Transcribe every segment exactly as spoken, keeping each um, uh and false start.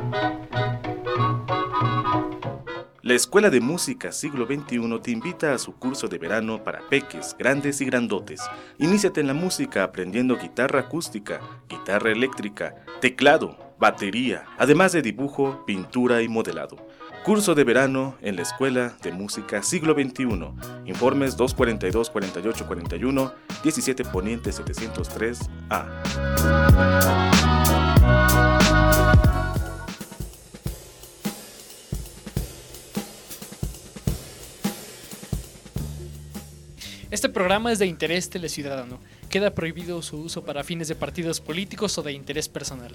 La Escuela de Música Siglo veintiuno te invita a su curso de verano para peques, grandes y grandotes. Iníciate en la música aprendiendo guitarra acústica, guitarra eléctrica, teclado, batería, además de dibujo, pintura y modelado. Curso de verano en la Escuela de Música Siglo veintiuno. Informes dos cuarenta y dos, cuarenta y ocho, cuarenta y uno, diecisiete Poniente setecientos tres A. Este programa es de interés teleciudadano. Queda prohibido su uso para fines de partidos políticos o de interés personal.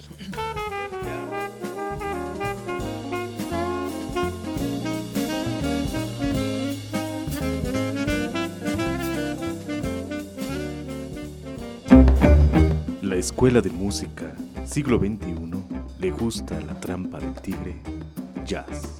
La Escuela de Música Siglo veintiuno le gusta la trampa del tigre, jazz.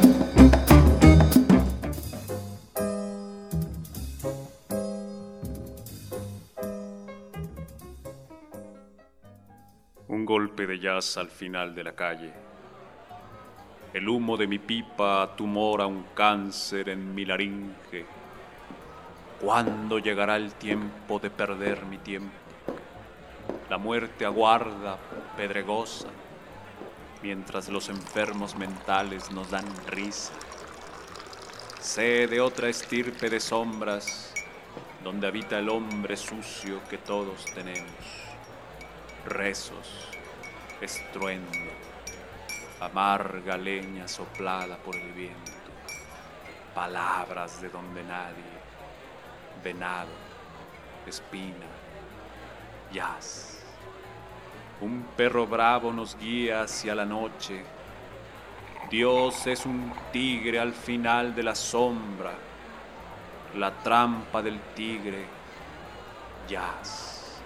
Un golpe de jazz al final de la calle. El humo de mi pipa tumora un cáncer en mi laringe. ¿Cuándo llegará el tiempo de perder mi tiempo? La muerte aguarda, pedregosa, mientras los enfermos mentales nos dan risa. Sé de otra estirpe de sombras, donde habita el hombre sucio que todos tenemos. Rezos, estruendo, amarga leña soplada por el viento, palabras de donde nadie, venado, espina, jazz. Un perro bravo nos guía hacia la noche. Dios es un tigre al final de la sombra, la trampa del tigre, jazz.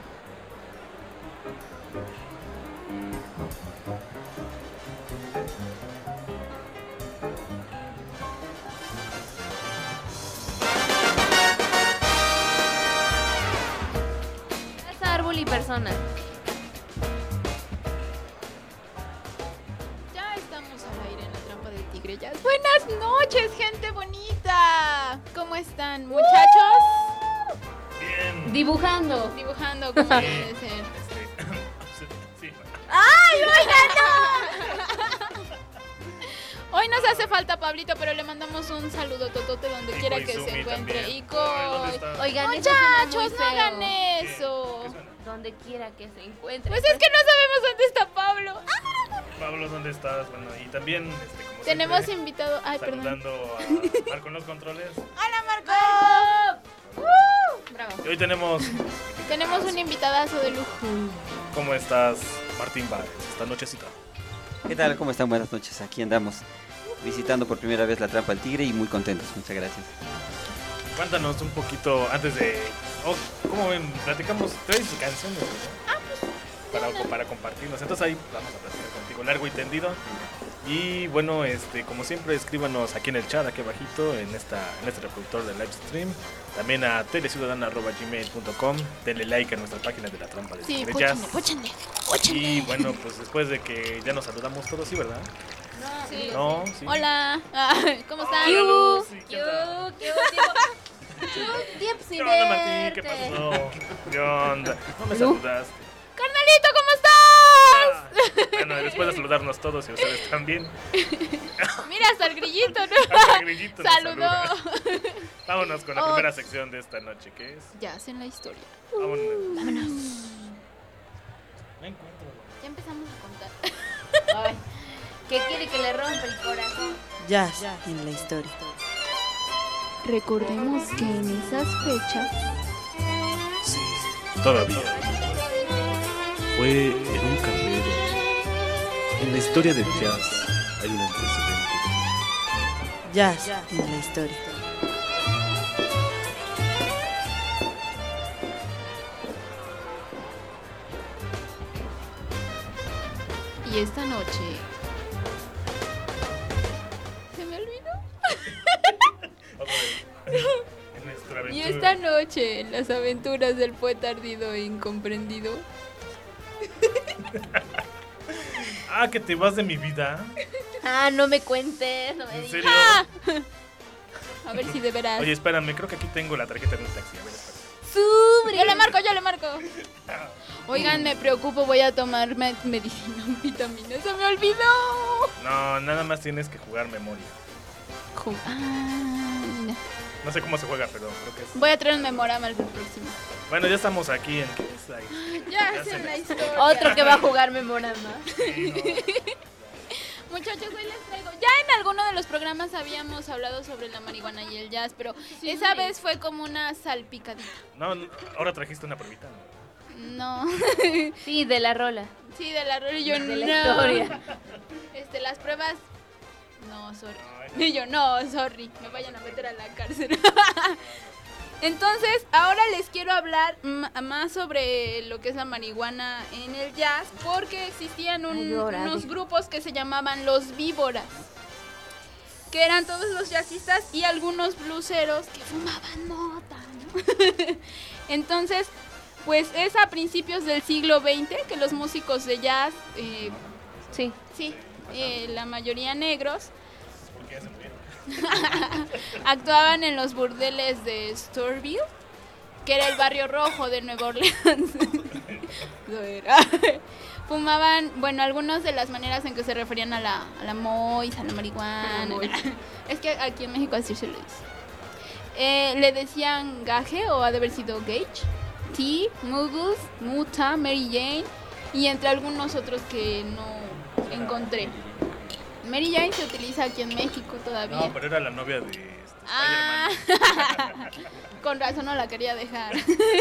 Casa, árbol y persona. Ya estamos al aire en la trampa del tigre. Ya. Buenas noches, gente bonita. ¿Cómo están, muchachos? Bien. Dibujando. Dibujando como debe ser. Sí. ¡Ay, bueno! Hoy nos hace falta Pablito, pero le mandamos un saludo totote donde Y quiera Koizumi que se encuentre. también. Y Ay, ¿dónde Koi. está? Oigan, eso suena muy Muchachos, no feo. hagan eso. ¿Qué suena? Donde quiera que se encuentre. Pues es que no sabemos dónde está Pablo. Ah, Pablo, ¿dónde estás? Bueno, y también, este, como tenemos siempre, invitado. Ay, perdón. saludando a Marco en los controles. ¡Hola, Marco! ¡Uh! Bravo. Y hoy tenemos, Tenemos un invitadazo de lujo. ¿cómo estás, Martín Báez, esta nochecita? ¿Qué tal? ¿Cómo están? Buenas noches. Aquí andamos visitando por primera vez la Trampa del Tigre y muy contentos. Muchas gracias. Cuéntanos un poquito antes de... Oh, ¿cómo ven? Platicamos tres canciones, ¿no? Ah, pues. para, para compartirnos. Entonces ahí vamos a platicar contigo largo y tendido. Y bueno, este, como siempre, escríbanos aquí en el chat, aquí abajito, en, esta, en este reproductor de live stream. También a teleciudadana arroba gmail punto com. Denle like a nuestra página de la Trampa del Sí, Tigre póchenle, Jazz. póchenle, póchenle. Y bueno, pues después de que ya nos saludamos todos, ¿sí, verdad? Sí. No, sí. Hola, ah, ¿cómo están? Hola, Luz. Sí, ¿qué ¿Qué onda? hubo? ¿Qué hubo, tío? Tiempo sin ¿Qué onda, Martín? ¿Qué verte. pasó? ¿Qué onda? No me saludas. Carnalito, ¿cómo estás? Ah, bueno, después de saludarnos todos y ustedes también. Mira, hasta el grillito, ¿no? Hasta el grillito nos Saludó. saluda. Vámonos con la Oh. primera sección de esta noche, ¿qué es? Ya hacen la historia. Vámonos. Vámonos. No encuentro. Ya empezamos a contar. Ay, ¿qué quiere que le rompa el corazón? Jazz en la historia. Recordemos que en esas fechas Sí, todavía. Fue en un carrero. En la historia del jazz hay un antecedente. Jazz en la historia. y esta noche se me olvidó. En nuestra Y aventura. esta noche en las aventuras del poeta ardido e incomprendido. Ah, que te vas de mi vida. Ah, no me cuentes, no me ¿En digas. serio? Ah. A ver si de veras. Oye, espérame, creo que aquí tengo la tarjeta de un taxi. A ver, espérame. Sobre. Yo le marco, yo le marco. Oigan, me preocupo, voy a tomar me- medicina, vitaminas. Se me olvidó. No, nada más tienes que jugar memoria. Ju- Ah, mira. No sé cómo se juega, pero creo que es. Voy a traer un memorama al próximo. Bueno, ya estamos aquí en. ¿Qué es ahí? Ya, Ya sé se la me- historia. Otro que va a jugar memorama. Sí, no. Muchachos, hoy les traigo. Ya en alguno de los programas habíamos hablado sobre la marihuana y el jazz, pero esa vez fue como una salpicadita. No, no, ahora trajiste una pruebita. ¿no? No. Sí, de la rola. Sí, de la rola y yo De no. la historia. Este, las pruebas. No, sorry. Ay, no. Y yo, no, sorry. Me vayan a meter a la cárcel. Entonces, ahora les quiero hablar m- más sobre lo que es la marihuana en el jazz, porque existían un- Ay, llora, unos de- grupos que se llamaban los víboras, que eran todos los jazzistas y algunos blueseros que fumaban mota, ¿no? Entonces, pues es a principios del siglo veinte que los músicos de jazz, eh, Sí. sí, eh, la mayoría negros, Porque ya se murieron. actuaban en los burdeles de Storyville, que era el barrio rojo de Nueva Orleans. Eso era. Fumaban, bueno, algunas de las maneras en que se referían a la, a la mois, a la marihuana. A la mois. Es que aquí en México así se le dice. Eh, le decían gaje o ha de haber sido gage, T, Muggles, Muta, Mary Jane y entre algunos otros que no encontré. Mary Jane se utiliza aquí en México todavía. No, pero era la novia de este, Ah, Spider-Man. con razón no la quería dejar.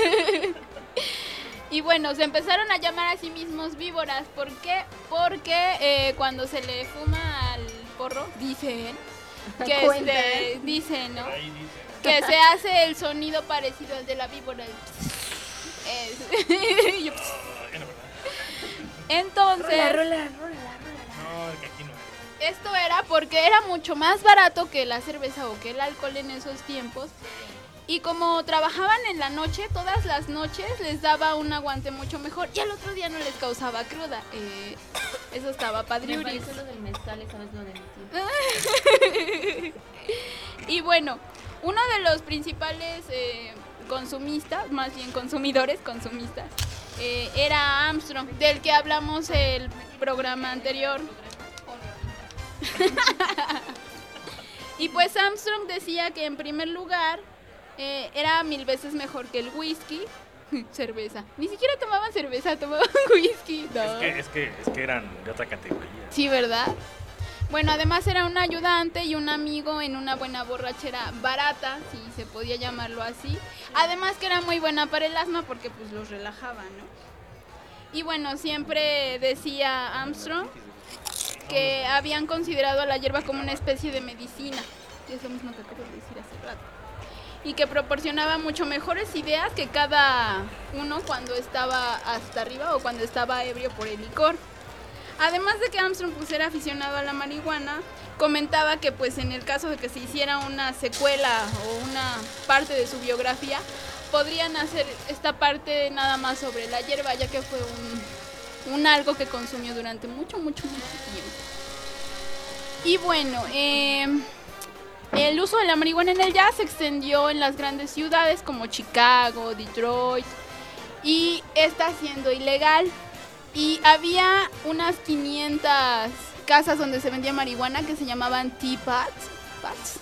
Y bueno, se empezaron a llamar a sí mismos víboras. ¿Por qué? Porque eh, cuando se le fuma al porro, dicen que Cuentan. este, dicen, ¿no? Ahí dice. Que se hace el sonido parecido al de la víbora. Es- y yo, Ay, no, ¿verdad? entonces, Rola, rola, rola, rola. No, que aquí no era. esto era porque era mucho más barato que la cerveza o que el alcohol en esos tiempos. Y como trabajaban en la noche, todas las noches les daba un aguante mucho mejor y al otro día no les causaba cruda. Eh, eso estaba Me padriuris. parece lo del mezcal, esa vez lo de mi tío. Y bueno, uno de los principales eh, consumistas, más bien consumidores, consumistas, eh, era Armstrong, del que hablamos el programa anterior. Y pues Armstrong decía que en primer lugar eh, era mil veces mejor que el whisky. Cerveza. Ni siquiera tomaban cerveza, tomaban whisky. No. Es que, es, que, es que eran de otra categoría. Sí, ¿verdad? Bueno, además era un ayudante y un amigo en una buena borrachera barata, si se podía llamarlo así. Además que era muy buena para el asma porque pues los relajaba, ¿no? Y bueno, siempre decía Armstrong que habían considerado a la hierba como una especie de medicina, que es lo mismo que acabo de decir hace rato. Y que proporcionaba mucho mejores ideas que cada uno cuando estaba hasta arriba o cuando estaba ebrio por el licor. Además de que Armstrong pues era aficionado a la marihuana, comentaba que pues en el caso de que se hiciera una secuela o una parte de su biografía, podrían hacer esta parte nada más sobre la hierba, ya que fue un, un algo que consumió durante mucho, mucho, mucho tiempo. Y bueno, eh, el uso de la marihuana en el jazz se extendió en las grandes ciudades como Chicago, Detroit, y está siendo ilegal. Y había unas quinientas casas donde se vendía marihuana que se llamaban tea pads, pads.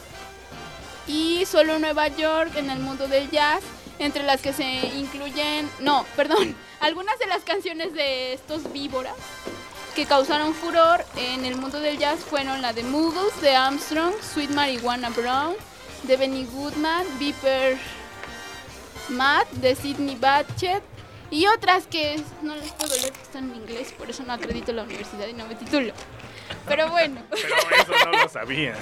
Y solo en Nueva York, en el mundo del jazz, entre las que se incluyen, no, perdón, algunas de las canciones de estos víboras que causaron furor en el mundo del jazz fueron la de Muggles, de Armstrong, Sweet Marijuana Brown, de Benny Goodman, Viper Matt, de Sidney Bechet, y otras que no les puedo leer porque están en inglés, por eso no acredito la universidad y no me titulo. Pero bueno. Pero eso no lo sabía.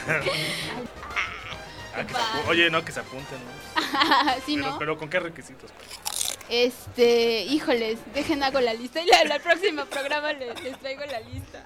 Ah, que se apu- Oye, no, que se apunten, ¿no? ¿Sí, pero, no? pero ¿con qué requisitos? Pues? Este, híjoles, dejen hago la lista y la, la próxima programa les, les traigo la lista.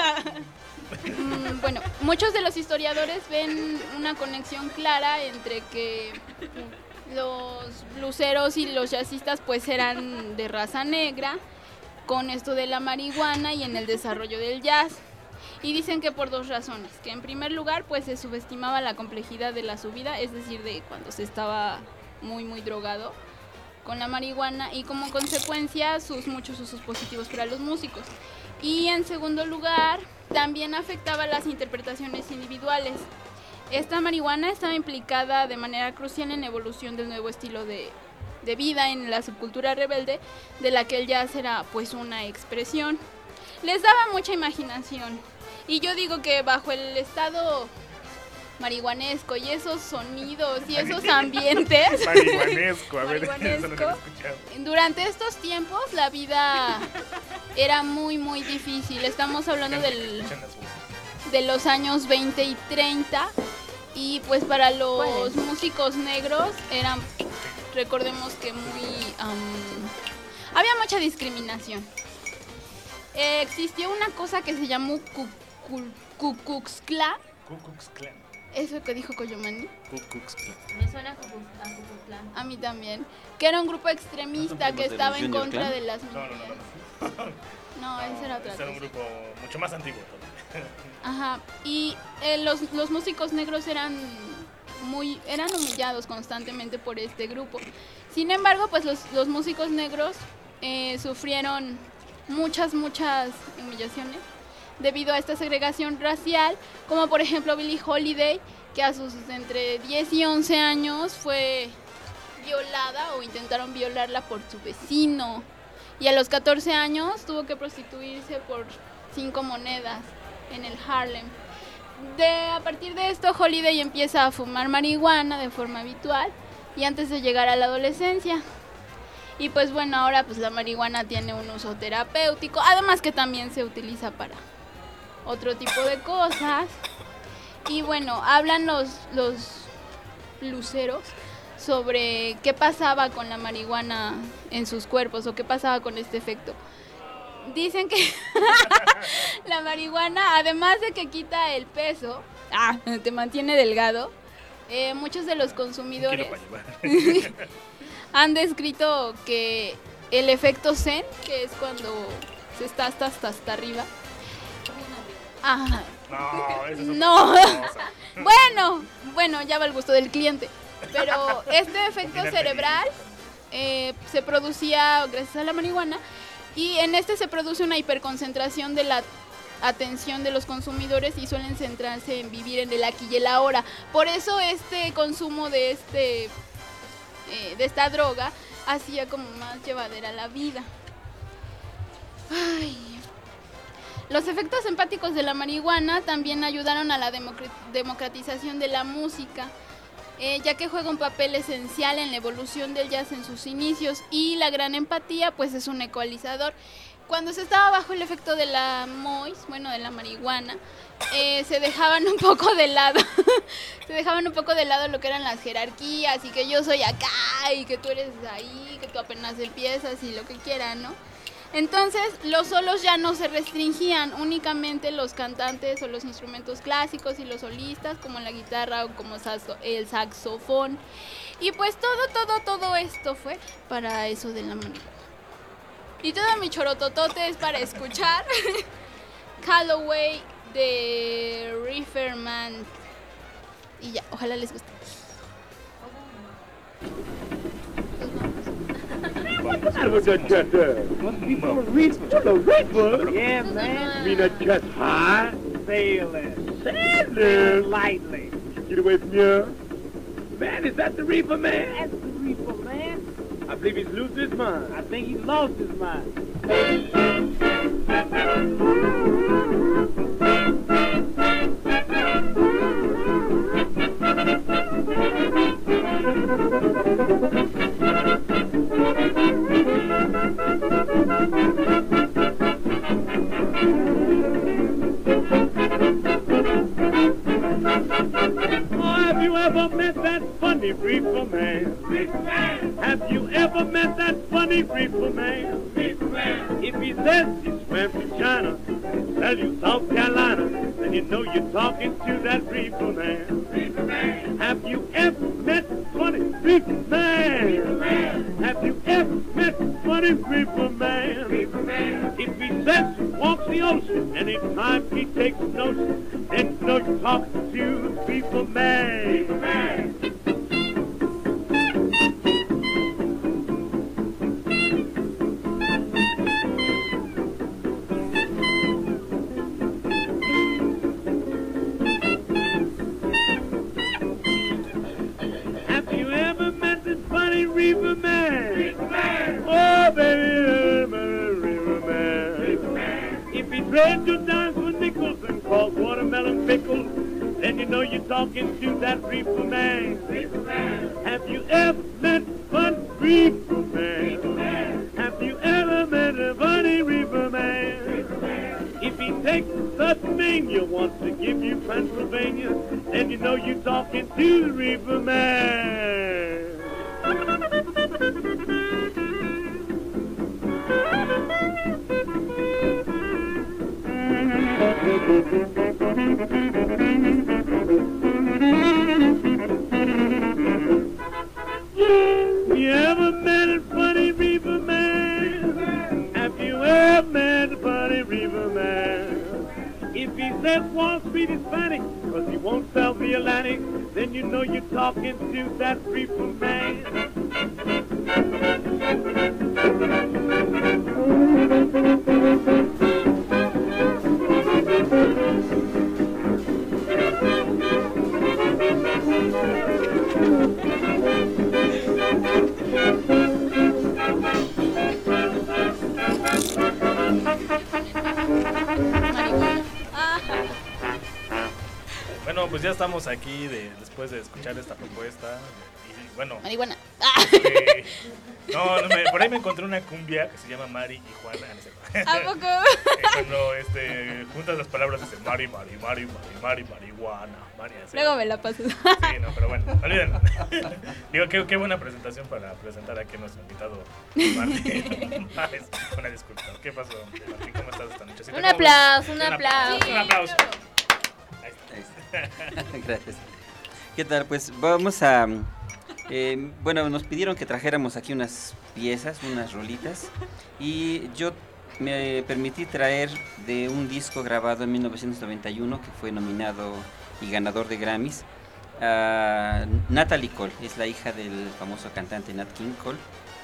Mm, bueno, muchos de los historiadores ven una conexión clara entre que los bluseros y los jazzistas pues eran de raza negra con esto de la marihuana y en el desarrollo del jazz. Y dicen que por dos razones, que en primer lugar pues se subestimaba la complejidad de la subida, es decir, de cuando se estaba muy muy drogado con la marihuana, y como consecuencia sus muchos usos positivos para los músicos. Y en segundo lugar, también afectaba las interpretaciones individuales. Esta marihuana estaba implicada de manera crucial en la evolución del nuevo estilo de, de vida en la subcultura rebelde, de la que el jazz era pues una expresión. Les daba mucha imaginación. Y yo digo que bajo el estado marihuanesco y esos sonidos y esos ambientes marihuanesco, a ver, marihuanesco, eso no lo he escuchado. Durante estos tiempos la vida era muy muy difícil. Estamos hablando del, de los años veinte y treinta, y pues para los músicos negros eran, recordemos que muy um, había mucha discriminación. Eh, existió una cosa que se llamó Ku Klux Klan. Ku Klux Klan. Eso que dijo Coyomani. Ku Klux Klan. Me suena a Ku Klux Klan. A mí también. Que era un grupo extremista que estaba en contra Clan? de las No, no, no, mujeres. no. No, No, ese era otra ese era un cosa. grupo mucho más antiguo. Ajá. Y eh, los, los músicos negros eran muy eran humillados constantemente por este grupo. Sin embargo, pues los, los músicos negros eh, sufrieron muchas, muchas humillaciones debido a esta segregación racial, como por ejemplo Billie Holiday, que a sus entre diez y once años fue violada o intentaron violarla por su vecino, y a los catorce años tuvo que prostituirse por cinco monedas en el Harlem. De, a partir de esto, Holiday empieza a fumar marihuana de forma habitual y antes de llegar a la adolescencia. Y pues bueno, ahora pues la marihuana tiene un uso terapéutico, además que también se utiliza para otro tipo de cosas. Y bueno, hablan los, los luceros sobre qué pasaba con la marihuana en sus cuerpos o qué pasaba con este efecto. Dicen que la marihuana, además de que quita el peso, ah, te mantiene delgado, eh, muchos de los consumidores han descrito que el efecto zen, que es cuando se está hasta, hasta, hasta arriba. Ajá. No, eso es No. otra cosa. Bueno, bueno, ya va el gusto del cliente. Pero este efecto cerebral eh, se producía gracias a la marihuana, y en este se produce una hiperconcentración de la atención de los consumidores y suelen centrarse en vivir en el aquí y el ahora. Por eso este consumo de este eh, de esta droga hacía como más llevadera la vida. Ay. Los efectos empáticos de la marihuana también ayudaron a la democr- democratización de la música, eh, ya que juega un papel esencial en la evolución del jazz en sus inicios, y la gran empatía pues es un ecualizador. Cuando se estaba bajo el efecto de la mois, bueno, de la marihuana, eh, se dejaban un poco de lado, se dejaban un poco de lado lo que eran las jerarquías, y que yo soy acá, y que tú eres ahí, que tú apenas empiezas, y lo que quieran, ¿no? Entonces, los solos ya no se restringían, únicamente los cantantes o los instrumentos clásicos y los solistas, como la guitarra o como saxo- el saxofón. Y pues todo, todo, todo esto fue para eso de la marihuana. Y todo mi chorototote es para escuchar Calloway de Reeferman. Y ya, ojalá les guste. That was a just uh, must be full of reefer. Full of reefer? Yeah, man. Mean a just high? Sailing. Sailing? Lightly. Get away from here. Man, is that the reefer man? That's the reefer man. I believe he's lost his mind. I think he lost his mind. Oh, have you ever met that funny reefer man? Reefer man. Have you ever met that funny reefer man? Reefer man. If he says he swam to China, tell you South Carolina, then you know you're talking to that reefer man. Reefer man. Have you ever met funny reefer man? Reefer man. Have you ever met funny reefer man? Reefer man. walks the ocean. Anytime he takes notion, then you know you're talking to the reefer man. Reefer man. Reefer man. Reefer man. Oh, baby, Reefer man. Reefer man. If he trades your dimes for nickels and calls watermelon pickles, then you know you're talking to that Reefer man. Reefer man. Have you ever met one Reefer man? Reefer man. Have you ever met a funny Reefer man? Reefer man. If he takes Pennsylvania, wants to give you Pennsylvania, then you know you're talking to the Reefer man. You ever met a funny Reefer man? Have you ever met a funny Reefer man? If he says Wall Street Hispanic, cause he won't sell the Atlantic, then you know you're talking to that Reefer man. Bueno, pues ya estamos aquí de, después de escuchar esta propuesta. Y bueno. Marihuana. Eh, no, no me, por ahí me encontré una cumbia que se llama Mari y Juana. ¿A poco? Eh, cuando este, juntas las palabras dice Mari, Mari, Mari, Mari, Mari, marihuana. Mari, así. Luego me la pasas. Sí, no, pero bueno, olvídenlo. Digo, qué, qué buena presentación para presentar aquí a nuestro invitado Martín. Una disculpa. ¿Qué pasó, Martín? ¿Cómo estás esta noche? Un aplauso, un aplauso. Un aplauso. Gracias. ¿Qué tal? Pues vamos a... Eh, bueno, nos pidieron que trajéramos aquí unas piezas, unas rolitas, y yo me permití traer de un disco grabado en mil novecientos noventa y uno que fue nominado y ganador de Grammys, a Natalie Cole, es la hija del famoso cantante Nat King Cole.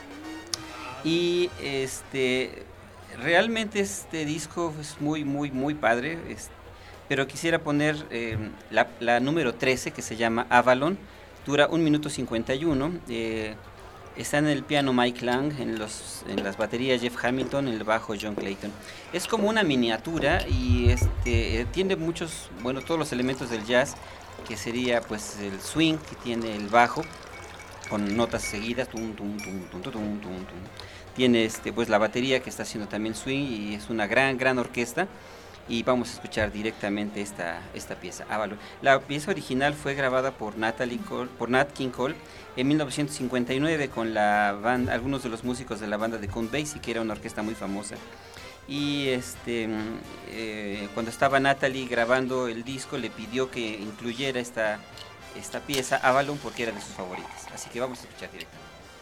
Y este realmente este disco es muy, muy, muy padre. Este, pero quisiera poner eh, la, la número trece, que se llama Avalon, dura un minuto cincuenta y uno, eh, está en el piano Mike Lang, en, los, en las baterías Jeff Hamilton, en el bajo John Clayton. Es como una miniatura y este, tiene muchos, bueno, todos los elementos del jazz, que sería pues el swing que tiene el bajo, con notas seguidas, tum, tum, tum, tum, tum, tum, tum. Tiene este, pues la batería que está haciendo también swing y es una gran, gran orquesta. Y vamos a escuchar directamente esta, esta pieza, Avalon. La pieza original fue grabada por, Natalie Cole, por Nat King Cole en mil novecientos cincuenta y nueve con la banda, algunos de los músicos de la banda de Count Basie, que era una orquesta muy famosa. Y este, eh, cuando estaba Natalie grabando el disco, le pidió que incluyera esta, esta pieza, Avalon, porque era de sus favoritas. Así que vamos a escuchar directamente.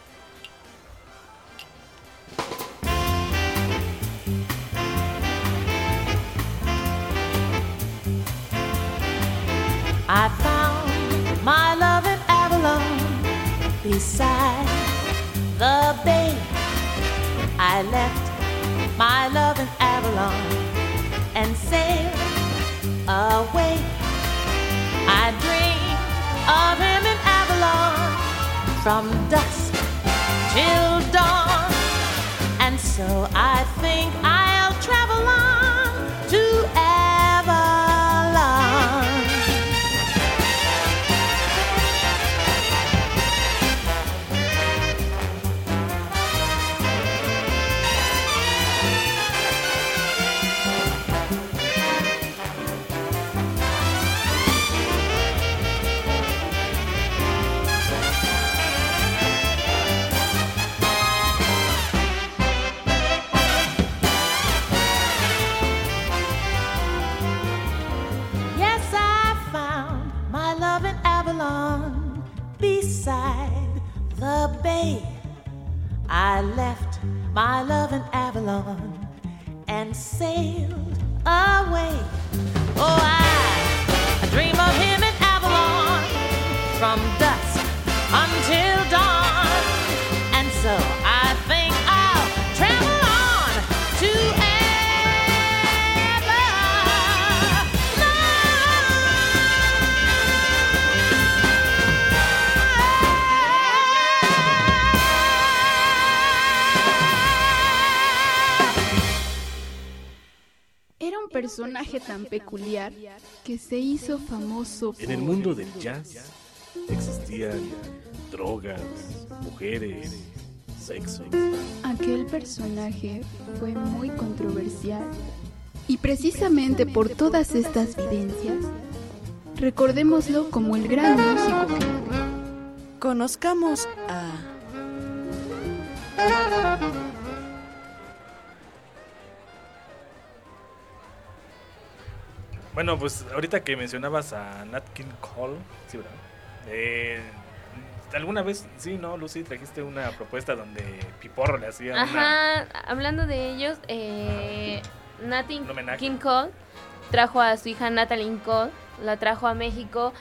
I found my love in Avalon, beside the bay. I left my love in Avalon and sailed away. I dreamed of him in Avalon from dusk till dawn, and so I think I'll travel on to Avalon. Beside the bay, I left my love in Avalon and sailed away. Oh, I, I dream of him in Avalon from dusk until dawn. And so I think I'll travel on to personaje tan peculiar que se hizo famoso por... En el mundo del jazz existían drogas, mujeres, sexo. Aquel personaje fue muy controversial y precisamente por todas estas vivencias, recordémoslo como el gran músico que fue. Conozcamos a... Bueno, pues ahorita que mencionabas a Nat King Cole, sí, ¿verdad? Eh, ¿Alguna vez, sí, no, Lucy, trajiste una propuesta donde Piporro le hacía Ajá, una... hablando de ellos, eh, Nat un King Cole trajo a su hija Natalie Cole, la trajo a México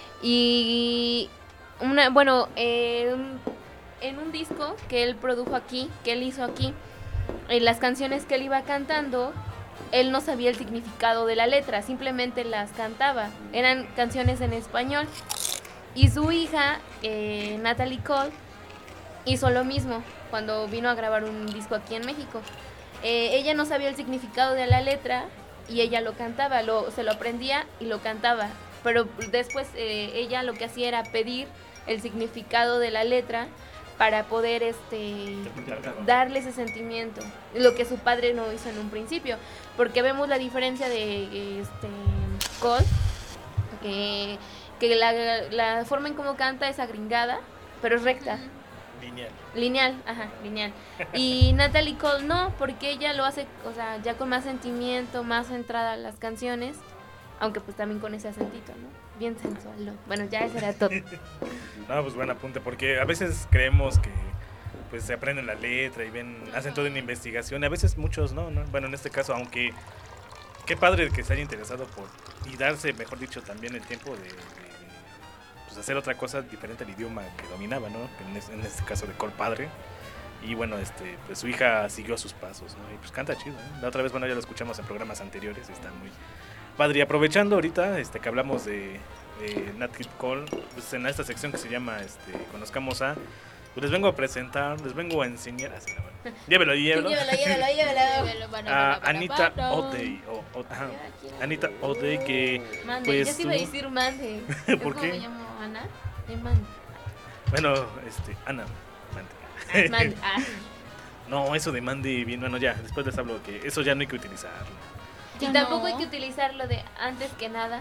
y, una, bueno, eh, en un disco que él produjo aquí, que él hizo aquí, en las canciones que él iba cantando, él no sabía el significado de la letra, simplemente las cantaba. Eran canciones en español. Y su hija, eh, Natalie Cole, hizo lo mismo cuando vino a grabar un disco aquí en México. Eh, ella no sabía el significado de la letra y ella lo cantaba, lo, se lo aprendía y lo cantaba. Pero después eh, ella lo que hacía era pedir el significado de la letra para poder este darle ese sentimiento, lo que su padre no hizo en un principio, porque vemos la diferencia de este Cole, que, que la, la forma en cómo canta es agringada, pero es recta. Lineal. Lineal, ajá, lineal. Y Natalie Cole no, porque ella lo hace, o sea, ya con más sentimiento, más centrada en las canciones, aunque pues también con ese acentito, ¿no? Bien sensual, ¿no? Bueno, ya eso era todo. No, pues buen apunte, porque a veces creemos que pues se aprenden la letra y ven, hacen toda una investigación, y a veces muchos no, ¿no? Bueno, en este caso, aunque qué padre que se haya interesado por, y darse, mejor dicho, también el tiempo de, de, de pues hacer otra cosa diferente al idioma que dominaba, ¿no? En, es, en este caso de Cole padre. Y bueno, este, pues su hija siguió sus pasos, ¿no? Y pues canta chido, ¿no? La otra vez, bueno, ya lo escuchamos en programas anteriores, está muy padre. Y aprovechando ahorita este, que hablamos de, de Nat King Cole, pues en esta sección que se llama este, Conozcamos a, pues les vengo a presentar, les vengo a enseñar, así, no, bueno. llévelo, llévelo, llévelo, llévelo, llévelo. a Anita O'Day, o, o, ajá, Anita O'Day, que Mande, pues yo sí iba a decir Mande. ¿Por ¿Es qué? como me llamo Ana? De Mande. Bueno, este, Ana, Mande. Ah, Mande. Ah. No, eso de Mande, bien, bueno, ya, después les hablo que eso ya no hay que utilizarlo. Y tampoco no hay que utilizarlo de antes que nada.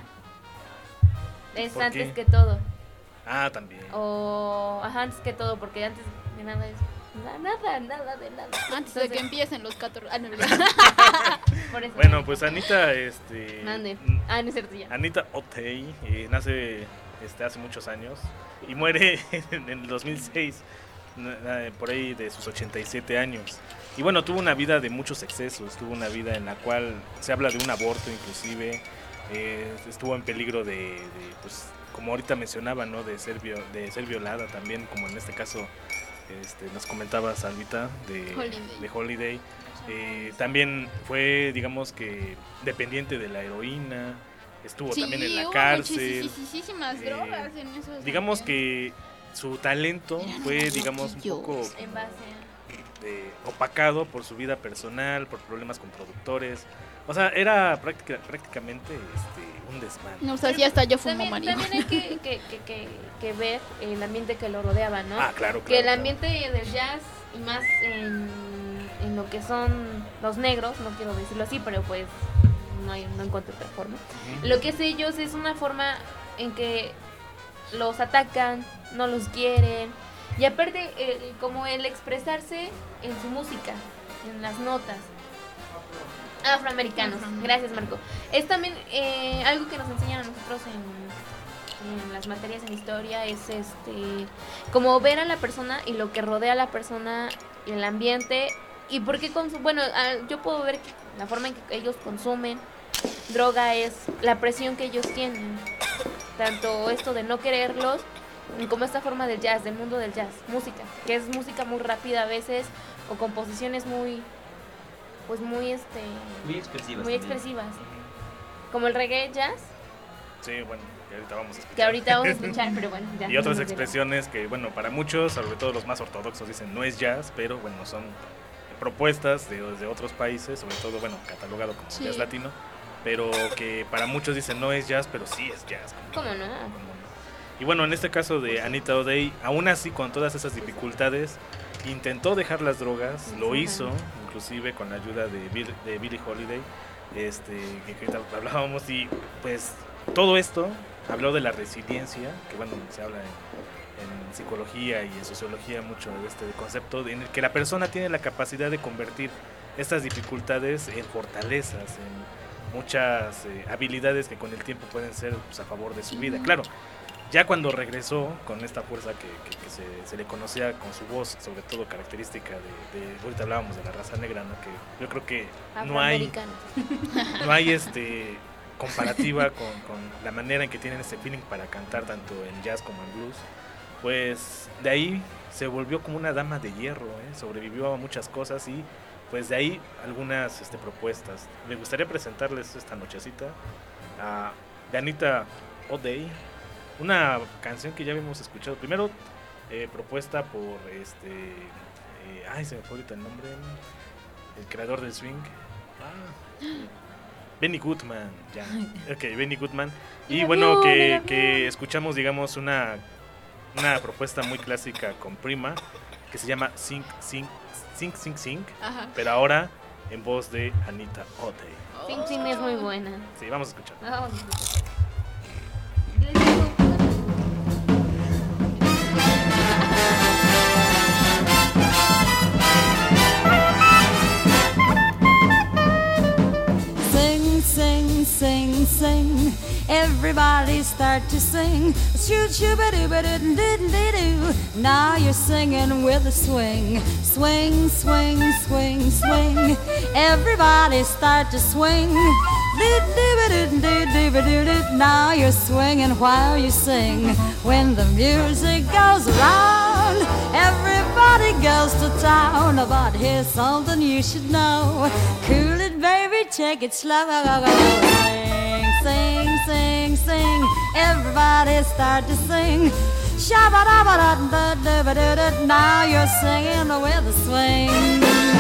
Es ¿Por antes qué? que todo. Ah, también. O ajá, antes que todo, porque antes de nada es na- nada, nada de nada. Antes de que empiecen los catorce... Ah, no, no. Por eso Bueno, me- pues Anita, este... Mande. Ah, no es cierto ya. Anita O'Day eh, nace este, hace muchos años y muere en el dos mil seis, na- por ahí de sus ochenta y siete años. Y bueno, tuvo una vida de muchos excesos, tuvo una vida en la cual se habla de un aborto inclusive, eh, estuvo en peligro de, de, pues, como ahorita mencionaba, ¿no? De ser, vio- de ser violada también, como en este caso este, nos comentaba Salvita de Holiday. de Holiday. Eh, también fue, digamos que, dependiente de la heroína, estuvo Sí, también en la hubo cárcel. muchísimas eh, drogas en esos Digamos años. que su talento fue, digamos, un poco En base eh, opacado por su vida personal, por problemas con productores. O sea, era práctica- prácticamente este, un desmadre. No, o sea, sí, hasta yo fumo También, marihuana. también hay que, que, que, que, que ver el ambiente que lo rodeaba, ¿no? Ah, claro, Que el claro, ambiente del jazz, y más en, en lo que son los negros, no quiero decirlo así, pero pues no, hay, no encuentro otra forma. Ujú. Lo que es ellos es una forma en que los atacan, no los quieren, y aparte el- como el expresarse en su música, en las notas. Afroamericanos, gracias Marco. Es también eh, algo que nos enseñan a nosotros en, en las materias en historia, es este como ver a la persona y lo que rodea a la persona, y el ambiente, y por qué con su, bueno, a- yo puedo ver que la forma en que ellos consumen droga es la presión que ellos tienen. Tanto esto de no quererlos, como esta forma del jazz, del mundo del jazz, música, que es música muy rápida a veces, o composiciones muy, pues muy, este... Muy expresivas. Muy también. expresivas. Como el reggae jazz. Sí, bueno, que ahorita vamos a escuchar. Que ahorita vamos a escuchar, pero bueno, ya. Y otras expresiones que, bueno, para muchos, sobre todo los más ortodoxos, dicen no es jazz, pero bueno, son propuestas de, de otros países, sobre todo, bueno, catalogado como Sí. jazz latino, pero que para muchos dicen no es jazz, pero sí es jazz. ¿Cómo no? ¿Cómo no? Y bueno, en este caso de Anita O'Day, aún así, con todas esas dificultades, intentó dejar las drogas, lo Ujú. hizo, inclusive con la ayuda de, Bill, de Billie Holiday, este, que ahorita hablábamos, y pues todo esto habló de la resiliencia, que bueno, se habla en, en psicología y en sociología mucho de este concepto, en el que la persona tiene la capacidad de convertir estas dificultades en fortalezas, en muchas eh, habilidades que con el tiempo pueden ser pues, a favor de su vida. Claro, ya cuando regresó con esta fuerza que, que, que se, se le conocía con su voz, sobre todo característica de, de ahorita hablábamos de la raza negra, ¿no? Que yo creo que no hay, no hay este comparativa con, con la manera en que tienen ese feeling para cantar tanto en jazz como en blues. Pues de ahí se volvió como una dama de hierro, ¿eh? Sobrevivió a muchas cosas y pues de ahí algunas este, propuestas. Me gustaría presentarles esta nochecita a de Anita O'Day, una canción que ya habíamos escuchado. Primero, eh, propuesta por este. Eh, ay, se me fue ahorita el nombre. El creador del swing. Ah, Benny Goodman, ya. Ok, Benny Goodman. Y bueno, que, que escuchamos, digamos, una, una propuesta muy clásica con Prima, que se llama Sing, Sing, Sing, Sing, Sing. Ajá. Pero ahora en voz de Anita O'Day. Sing Sing es muy buena. Sí, vamos a escuchar. Vamos a escuchar. Sing, sing, sing, sing. Everybody start to sing. Shoot, shoot, ba doo, ba doo, doo, doo, doo. Now you're singing with a swing. Swing, swing, swing, swing. Everybody start to swing. Doo, doo, ba doo, doo, doo, ba doo, doo. Now you're swinging while you sing. When the music goes around, everybody goes to town. But here's something you should know. Cool it, baby, take it slow. Sing, sing, sing, sing. Everybody start to sing. Shabba-dabba-da-da-da-da-da. Now you're singing with a swing.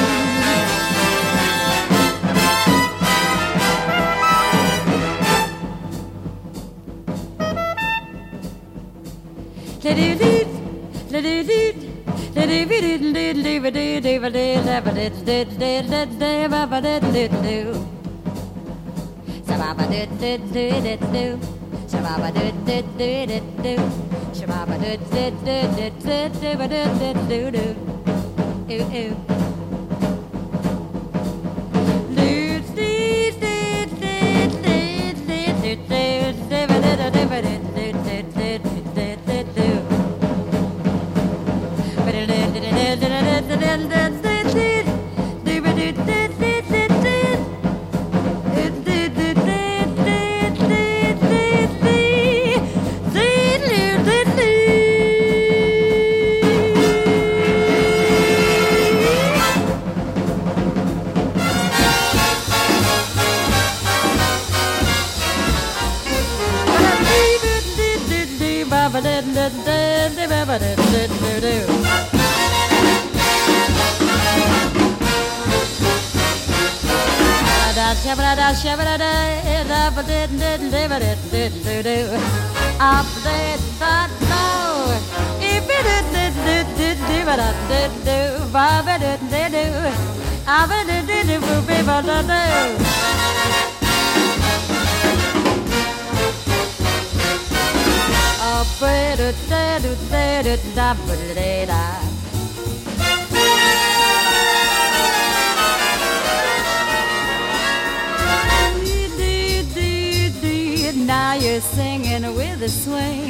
Now you're singing with a swing.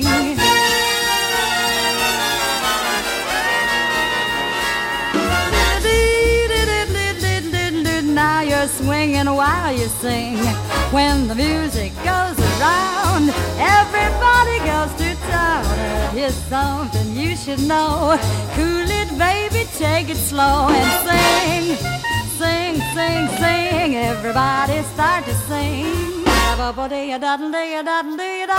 Now you're swinging singing while you sing. When the music goes around, everybody goes to town. Here's something you should know. Cool it, baby, take it slow and sing. Sing, sing, sing. Everybody start to sing. Da-ba-ba-dee-da-da-dee-da-da-dee-da.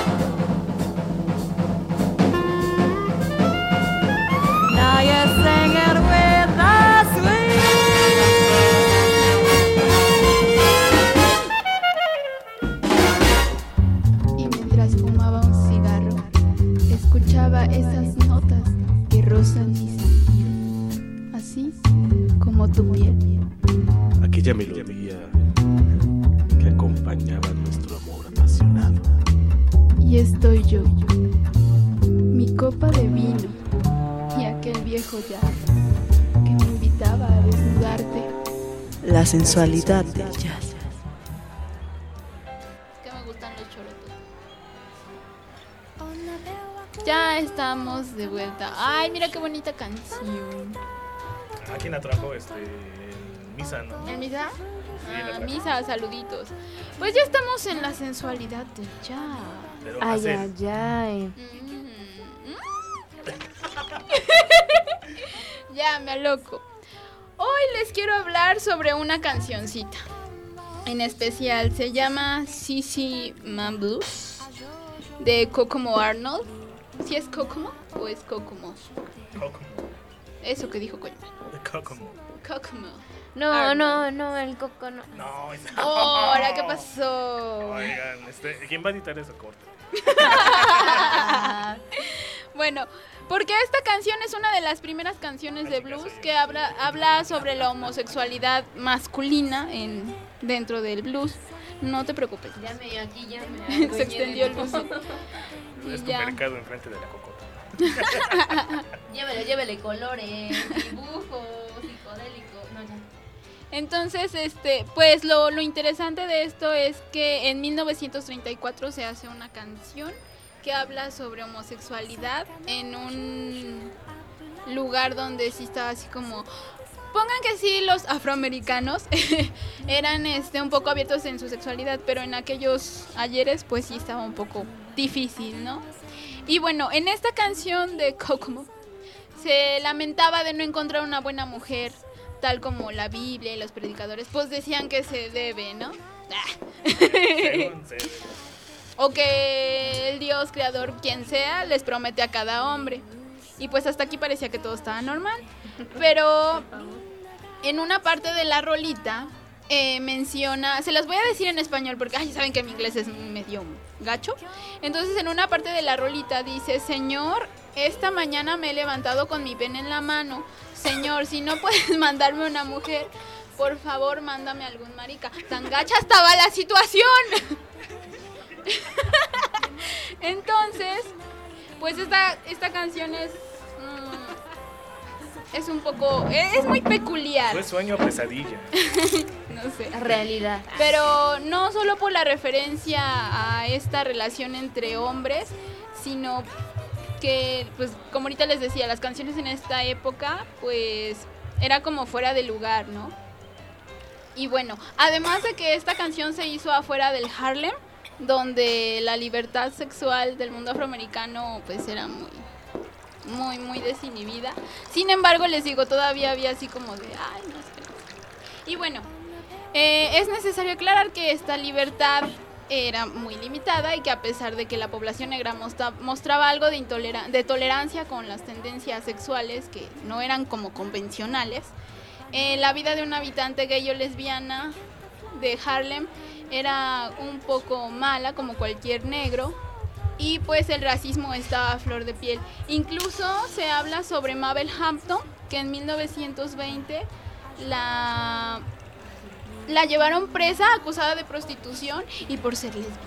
Now you're singing with the swing. Y mientras fumaba un cigarro, escuchaba esas notas que rozan mi sentir, así como tu piel. Aquella melodía que acompañaba nuestro amor apasionado. Y estoy yo, mi copa de vino y aquel viejo jazz que me invitaba a desnudarte. La sensualidad del jazz. Que me gustan los chorotos. Ya estamos de vuelta. Ay, mira qué bonita canción. ¿A quién la trajo? Este, el Misa, ¿no? ¿El Misa? Sí, Ah, la trajo. Misa, saluditos. Pues ya estamos en la sensualidad del jazz. Pero Ay, hacer. ay, ay. Ya me aloco. Hoy les quiero hablar sobre una cancioncita. En especial se llama Sissy Man Blues de Kokomo Arnold. ¿Si es Kokomo o es Kokomo? Kokomo. Eso que dijo coño. Kokomo. Kokomo. No, Arnold. no, no, el coco no. No, esa. Oh, ¿ahora qué pasó? Oigan, este, ¿quién va a editar eso? Corte. Bueno, porque esta canción es una de las primeras canciones de blues que habla, habla sobre la homosexualidad masculina en, dentro del blues. No te preocupes. Llame aquí, llame. Se extendió el blues. Es tu ya. mercado enfrente de la cocota. Llévele, llévele colores, dibujos, psicodélicos. No, ya. Entonces, este, pues lo, lo interesante de esto es que en mil novecientos treinta y cuatro se hace una canción que habla sobre homosexualidad en un lugar donde sí estaba así como... Pongan que sí, los afroamericanos eran este, un poco abiertos en su sexualidad, pero en aquellos ayeres pues sí estaba un poco difícil, ¿no? Y bueno, en esta canción de Kokomo se lamentaba de no encontrar una buena mujer, tal como la Biblia y los predicadores pues decían que se debe, ¿no? Según se- O que el Dios creador, quien sea, les promete a cada hombre. Y pues hasta aquí parecía que todo estaba normal. Pero en una parte de la rolita eh, menciona, se las voy a decir en español porque ay, saben que mi inglés es medio gacho. Entonces en una parte de la rolita dice: Señor, esta mañana me he levantado con mi pene en la mano. Señor, si no puedes mandarme una mujer, por favor mándame algún marica. Tan gacha estaba la situación. Entonces, pues esta, esta canción es mm, es un poco, es muy peculiar. Fue sueño o pesadilla. No sé. Realidad. Pero no solo por la referencia a esta relación entre hombres, sino que, pues, como ahorita les decía, las canciones en esta época, pues, era como fuera de lugar, ¿no? Y bueno, además de que esta canción se hizo afuera del Harlem, donde la libertad sexual del mundo afroamericano, pues, era muy, muy, muy desinhibida. Sin embargo, les digo, todavía había así como de, ay, no sé. Y bueno, eh, es necesario aclarar que esta libertad era muy limitada y que a pesar de que la población negra mostra, mostraba algo de, intolera- de tolerancia con las tendencias sexuales que no eran como convencionales, eh, la vida de una habitante gay o lesbiana de Harlem era un poco mala como cualquier negro y pues el racismo estaba a flor de piel. Incluso se habla sobre Mabel Hampton, que en mil novecientos veinte la... la llevaron presa acusada de prostitución y por ser lesbiana.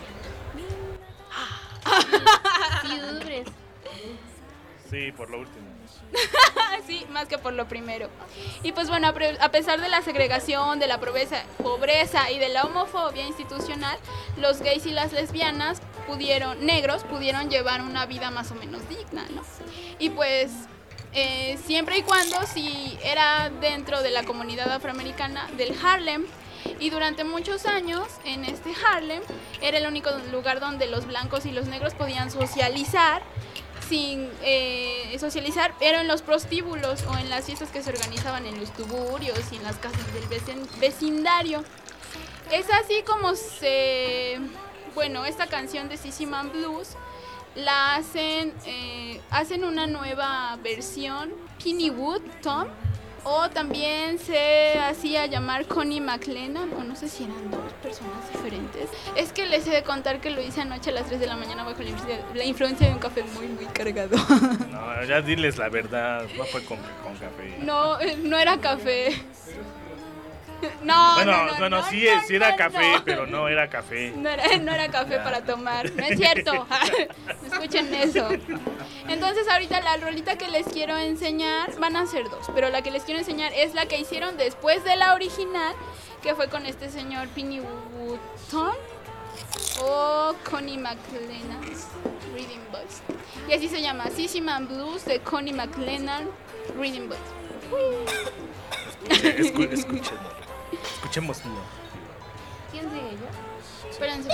Fiubres. Sí, por lo último. Sí, más que por lo primero. Y pues bueno, a pre- a pesar de la segregación, de la pobreza, pobreza y de la homofobia institucional, los gays y las lesbianas pudieron, negros, pudieron llevar una vida más o menos digna, ¿no? Y pues eh, siempre y cuando si era dentro de la comunidad afroamericana del Harlem, Y durante muchos años en este Harlem era el único lugar donde los blancos y los negros podían socializar sin eh, socializar, pero en los prostíbulos o en las fiestas que se organizaban en los tuburios y en las casas del vecin- vecindario. Es así como se... Bueno, esta canción de Sissy Man Blues la hacen, eh, hacen una nueva versión, Kennywood Tom, o también se hacía llamar Connie McLennan, o no sé si eran dos personas diferentes. Es que les he de contar que lo hice anoche a las tres de la mañana bajo la influencia, la influencia de un café muy, muy cargado. No, ya diles la verdad, no fue con, con café. No, eh, no era café. No, bueno, no, no, bueno, no, sí, no, sí era no, café, no. pero no era café. No era, no era café Ya. para tomar, no es cierto. Escuchen eso. Entonces ahorita la rolita que les quiero enseñar, van a ser dos, pero la que les quiero enseñar es la que hicieron después de la original, que fue con este señor Penny Woodton o Connie McLennan, Reading Boys. Y así se llama, Sissy Man Blues de Connie McLennan, Reading Boys. Escuche, escu, escuchémoslo. Escuchémoslo. ¿Quién sigue yo? Espérense.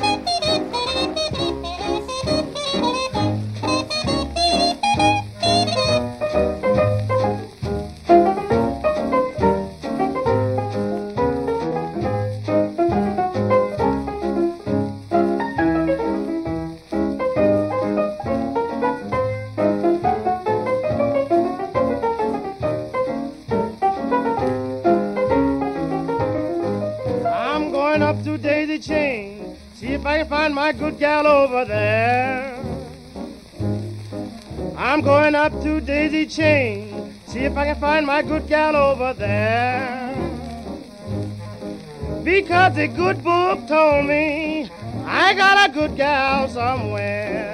I'm going up to Daisy Chain, see if I can find my good gal over there. I'm going up to Daisy Chain, see if I can find my good gal over there. Because the good book told me I got a good gal somewhere.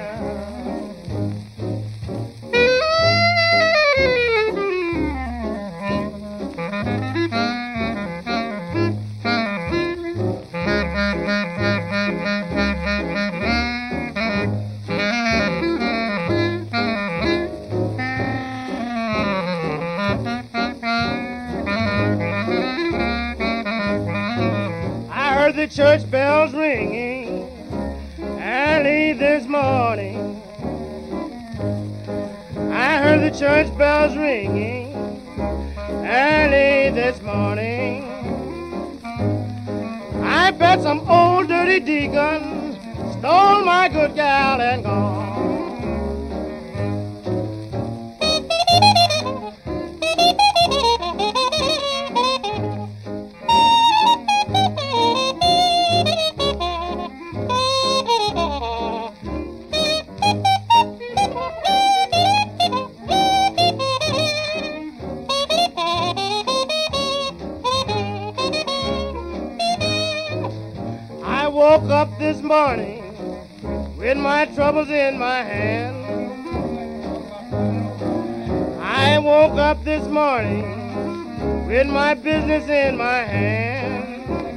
I heard the church bells ringing early this morning. I heard the church bells ringing early this morning. I bet some old dirty deacon stole my good gal and gone. I woke up this morning with my troubles in my hand. I woke up this morning with my business in my hand.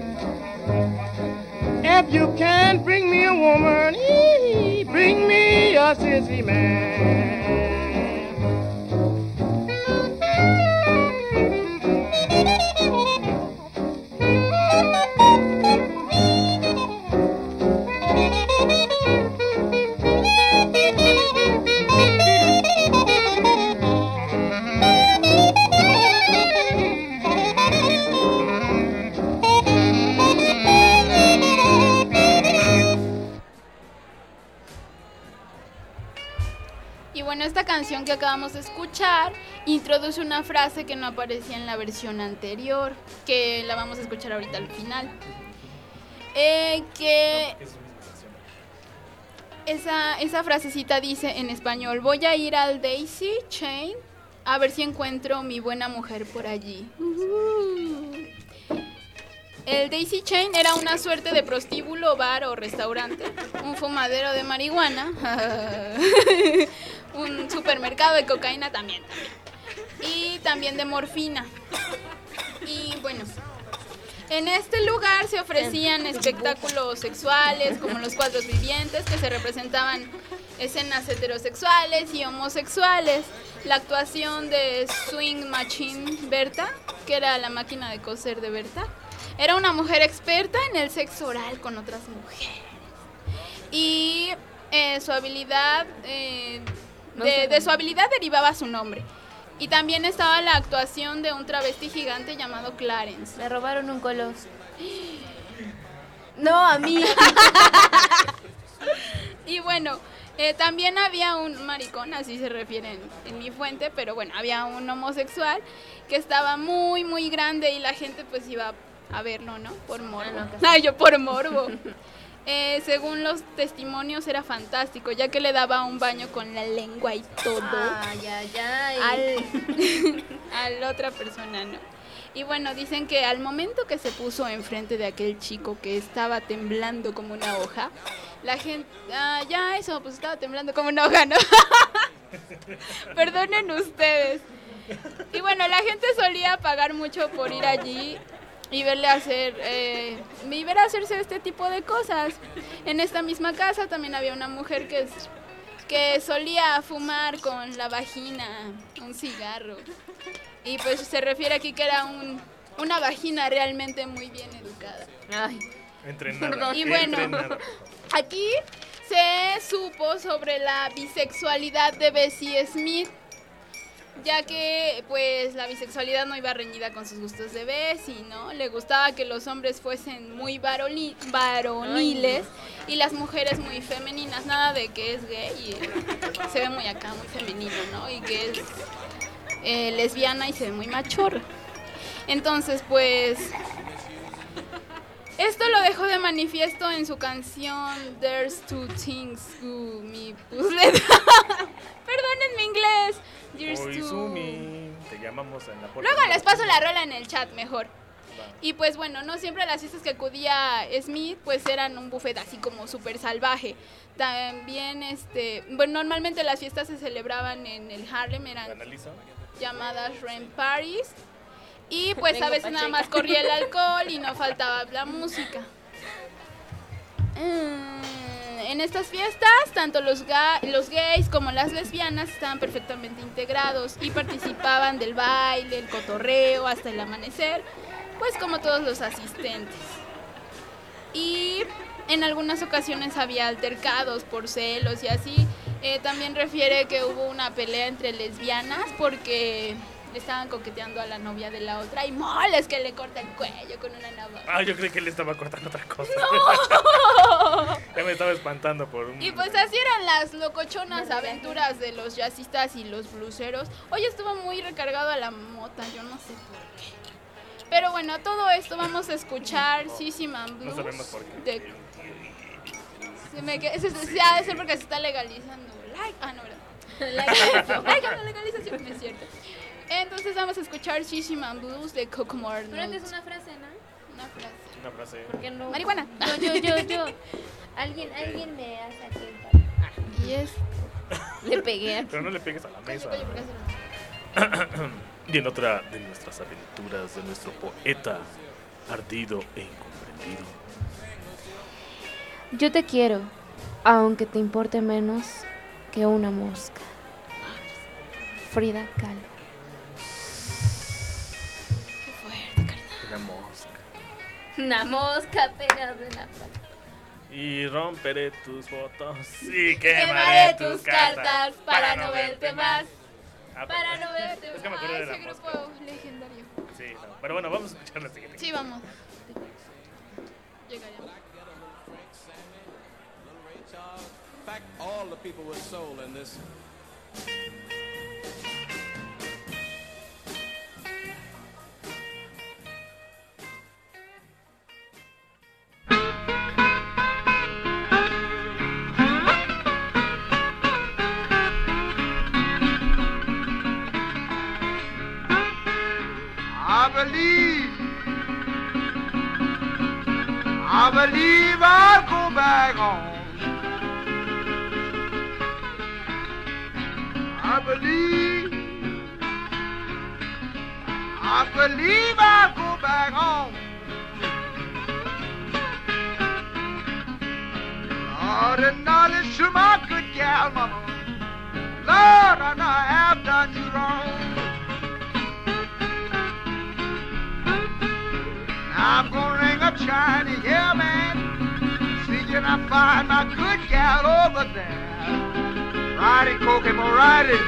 If you can't bring me a woman, ee, bring me a sissy man. Y bueno, esta canción que acabamos de escuchar introduce una frase que no aparecía en la versión anterior, que la vamos a escuchar ahorita al final. Eh, que esa, esa frasecita dice en español: voy a ir al Daisy Chain a ver si encuentro mi buena mujer por allí. Uh-huh. El Daisy Chain era una suerte de prostíbulo, bar o restaurante, un fumadero de marihuana, un supermercado de cocaína también, también, y también de morfina. Y bueno, en este lugar se ofrecían espectáculos sexuales como los cuadros vivientes, que se representaban escenas heterosexuales y homosexuales, la actuación de Swing Machine Berta, que era la máquina de coser de Berta, Era una mujer experta en el sexo oral con otras mujeres. Y eh, su habilidad, eh, de, de su habilidad derivaba su nombre. Y también estaba la actuación de un travesti gigante llamado Clarence. Me robaron un coloso. No, a mí. Y bueno, eh, también había un maricón, así se refieren en mi fuente, pero bueno, había un homosexual que estaba muy, muy grande y la gente pues iba a verlo, ¿no? Por morbo. Ah, no, Ay, yo por morbo. Eh, según los testimonios era fantástico, ya que le daba un baño con la lengua y todo. Ay, ay, ay. Al, a la otra persona, ¿no? Y bueno, dicen que al momento que se puso enfrente de aquel chico que estaba temblando como una hoja, la gente... Ah, ya eso, pues estaba temblando como una hoja, ¿no? Perdonen ustedes. Y bueno, la gente solía pagar mucho por ir allí y verle hacer... Eh, y ver hacerse este tipo de cosas. En esta misma casa también había una mujer que, que solía fumar con la vagina un cigarro. Y pues se refiere aquí que era un, una vagina realmente muy bien educada. Ay. Entrenada. Y bueno, entrenada. aquí se supo sobre la bisexualidad de Bessie Smith, ya que pues la bisexualidad no iba reñida con sus gustos de Bessie, ¿no? Le gustaba que los hombres fuesen muy varoli- varoniles y las mujeres muy femeninas, nada de que es gay y se ve muy acá, muy femenino, ¿no? Y que es eh, lesbiana y se ve muy machorra. Entonces pues esto lo dejó de manifiesto en su canción There's Two Things to Me Puzzled. Perdonen mi inglés. There's Oy, two... Sumi, te llamamos en la puerta. Luego les paso la rola en el chat mejor. Y pues bueno, no siempre las fiestas que acudía Smith pues eran un buffet así como súper salvaje. También, este, bueno, normalmente las fiestas se celebraban en el Harlem, eran ¿Analiza? llamadas Rent Parties. Y pues Vengo a veces pacheca. nada más corría el alcohol y no faltaba la música. Mm, en estas fiestas, tanto los, ga- los gays como las lesbianas estaban perfectamente integrados y participaban del baile, el cotorreo, hasta el amanecer, pues como todos los asistentes. Y en algunas ocasiones había altercados por celos y así. Eh, también refiere que hubo una pelea entre lesbianas porque le estaban coqueteando a la novia de la otra y moles que le corta el cuello con una navaja. Ah, yo creí que él estaba cortando otra cosa. ¡No! Ya me estaba espantando por un... Y pues así eran las locochonas aventuras de los jazzistas y los bluseros. Hoy estuvo muy recargado a la mota, yo no sé por qué. Pero bueno, a todo esto vamos a escuchar Sissy Man Blues. No sabemos por qué. De... Se me que... Ese se ha de ser porque se está legalizando. Like... Ah, no, ¿verdad? Legalización. Like, la legalización, no es cierto. Entonces vamos a escuchar Sissy Man Blues de Kokomo Arnold. Pero es una frase, ¿no? Una frase. Una frase. ¿Por qué no? Marihuana. Yo, yo, yo, yo. Alguien, alguien me hace aquí el paro. Y es... Le pegué. Pero no le pegues a la mesa. Oye, ¿por qué hacerlo? Y en otra de nuestras aventuras de nuestro poeta ardido e incomprendido. Yo te quiero, aunque te importe menos que una mosca. Frida Kahlo. Qué fuerte, carnal. Una mosca. Una mosca pegada en la plata. Y romperé tus fotos y Quemaré quemaré tus tus cartas cartas para no verte más. Ah, Para pero- no verte Es que me más. acuerdo de Ese la grupo mosca. legendario. Sí, no. Pero bueno, vamos a escuchar la siguiente. Sí, vamos. Llegaremos. In fact, all the people with soul in this. I believe, I believe I'll go back home. I believe, I believe I'll go back home. Lord, and knowledge to my good gal, mama. Lord, I know I have done you wrong. I'm gonna up shining, yeah, man. Seeking I find my good gal over there. Riding Kokomo, riding.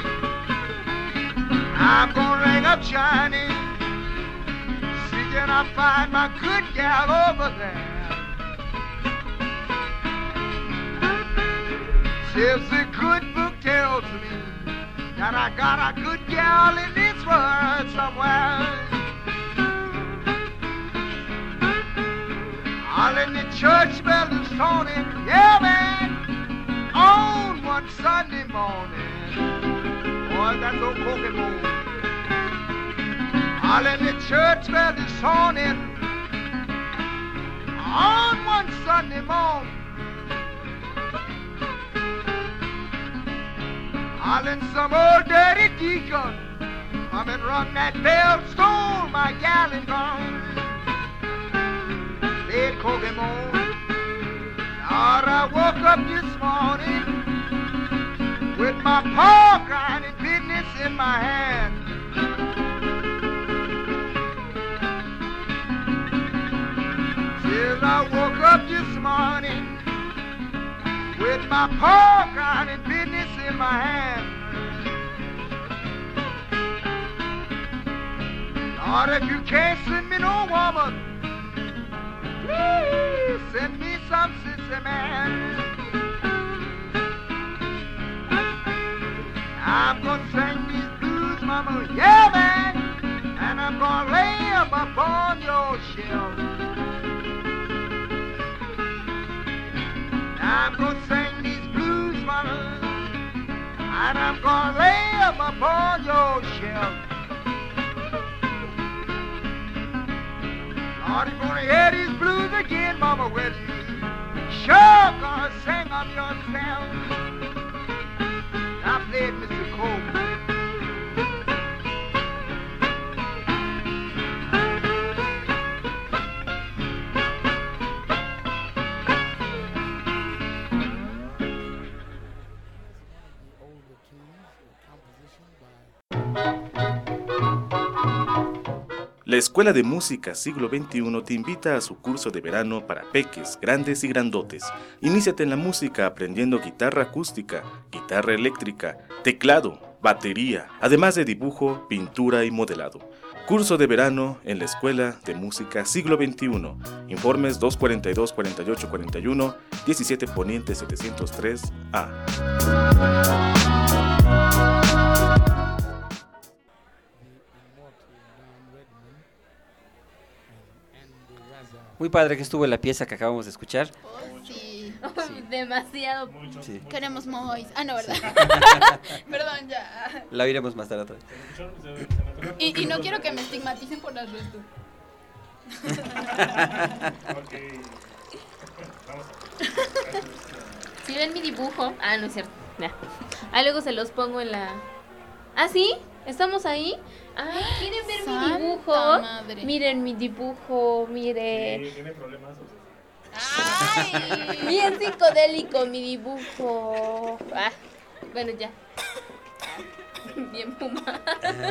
I'm gonna ring up shining. Seeking I find my good gal over there. Says the good book tells me that I got a good gal in this world somewhere. All in the church bell is sounding, yeah, man, on one Sunday morning. Boy, that's old Kokomo. All in the church bell is sounding on one Sunday morning. All in some old dirty deacon come and rung that bell, stole my gal and gone. Said Kokomo, Lord, I woke up this morning with my paw grinding business in my hand. Till I woke up this morning with my paw grinding business in my hand. Lord, if you can't send me no woman, please send me some sissy man. I'm gonna sing these blues, mama, yeah, man, and I'm gonna lay them up on your shelf. I'm gonna sing these blues, mama, and I'm gonna lay them up on your shelf. Lord, you're gonna hear these blues again, mama, with you. Sure gonna sing them yourself. Now play it, Mister Cole. La Escuela de Música Siglo veintiuno te invita a su curso de verano para peques, grandes y grandotes. Iníciate en la música aprendiendo guitarra acústica, guitarra eléctrica, teclado, batería, además de dibujo, pintura y modelado. Curso de verano en la Escuela de Música Siglo veintiuno. Informes dos cuarenta y dos, cuarenta y ocho, cuarenta y uno, diecisiete Poniente setecientos tres A. Muy padre que estuvo la pieza que acabamos de escuchar. Oh, sí. Sí. Demasiado. Sí. Queremos Mois. Ah, no, ¿verdad? Perdón, ya. La oiremos más tarde otra vez. Y, y no quiero que me estigmaticen por las restos. Si ven mi dibujo. Ah, no es cierto. Nah. Ah, luego se los pongo en la. ¿Ah, sí? ¿Estamos ahí? Ay, ¿quieren ver Santa mi dibujo? Madre. Miren mi dibujo, miren. Sí, tiene problemas. Ay, bien psicodélico mi dibujo. Ah, bueno, ya. Bien puma.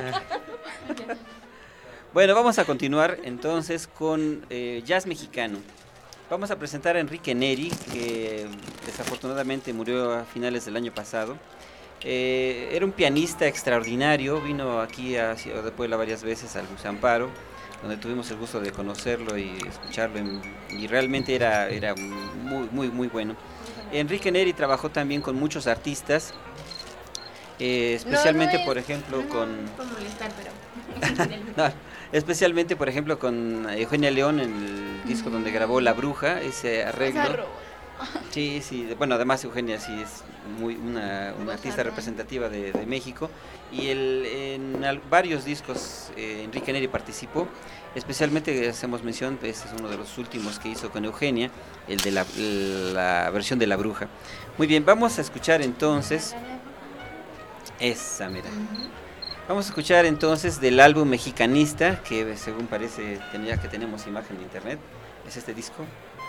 Bueno, vamos a continuar entonces con eh, jazz mexicano. Vamos a presentar a Enrique Neri, que desafortunadamente murió a finales del año pasado. Eh, era un pianista extraordinario, vino aquí a Ciudad de Puebla varias veces al Museo Amparo, donde tuvimos el gusto de conocerlo y escucharlo, en, y realmente era, era muy, muy, muy bueno. Enrique Neri trabajó también con muchos artistas, eh, especialmente, no, no es, por ejemplo, no, con... No puedo molestar, pero... no, especialmente, por ejemplo, con Eugenia León en el disco donde grabó La Bruja, ese arreglo. Sí, sí, bueno, además Eugenia sí es muy una, una artista representativa de, de México, y el, en al, varios discos eh, Enrique Neri participó, especialmente hacemos mención, pues, es uno de los últimos que hizo con Eugenia, el de la, la versión de La Bruja. Muy bien, vamos a escuchar entonces, esa mira, vamos a escuchar entonces del álbum Mexicanista, que según parece, ya que tenemos imagen en internet, es este disco.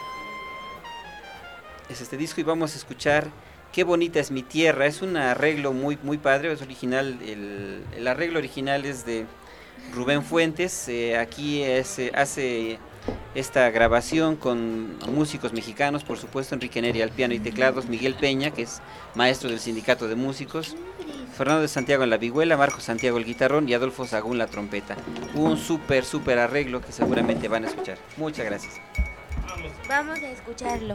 Es este disco y vamos a escuchar Qué bonita es mi tierra. Es un arreglo muy muy padre, es original, el, el arreglo original es de Rubén Fuentes. Eh, aquí es, eh, hace esta grabación con músicos mexicanos, por supuesto, Enrique Neri al piano y teclados, Miguel Peña, que es maestro del Sindicato de Músicos, Fernando de Santiago en la vihuela, Marco Santiago el guitarrón y Adolfo Sagún la trompeta. Un súper, súper arreglo que seguramente van a escuchar. Muchas gracias. Vamos a escucharlo.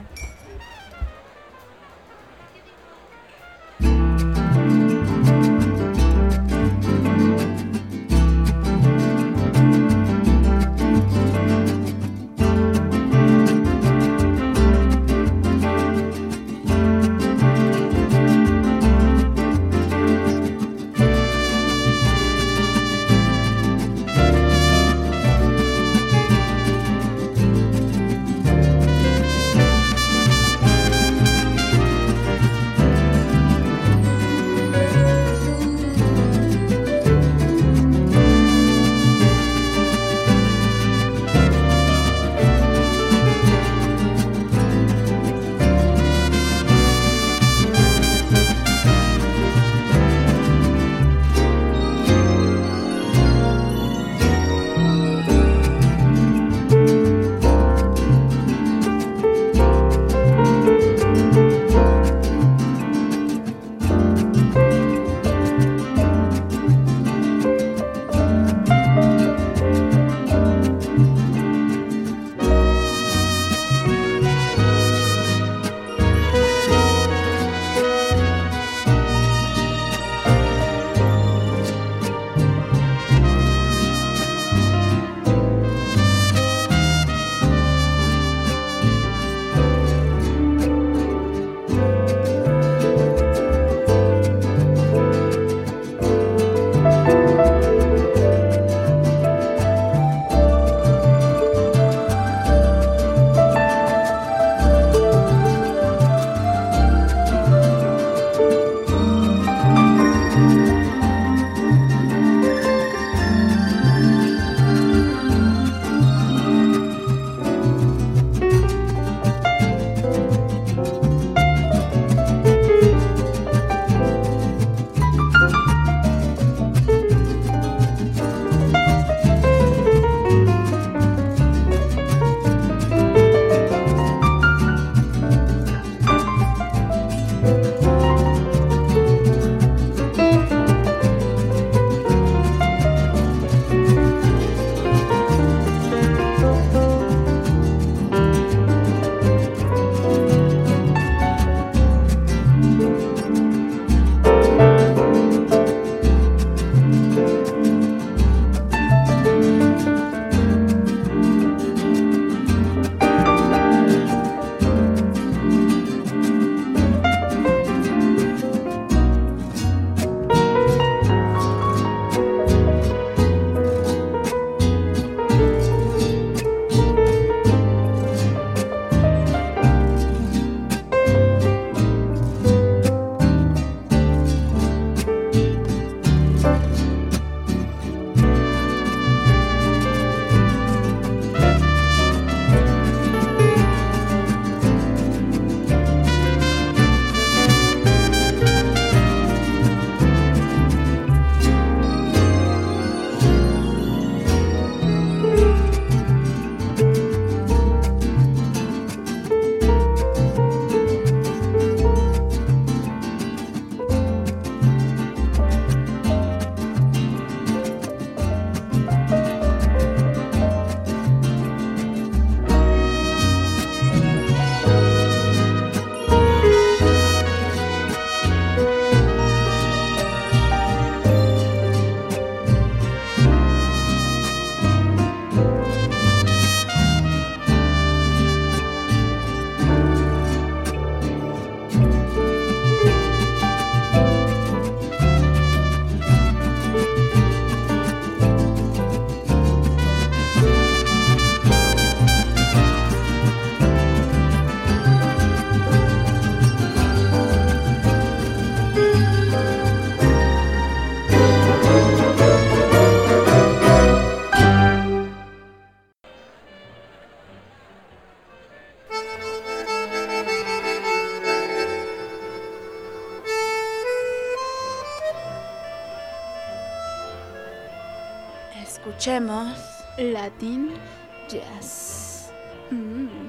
Escuchemos Latín Jazz. Mm.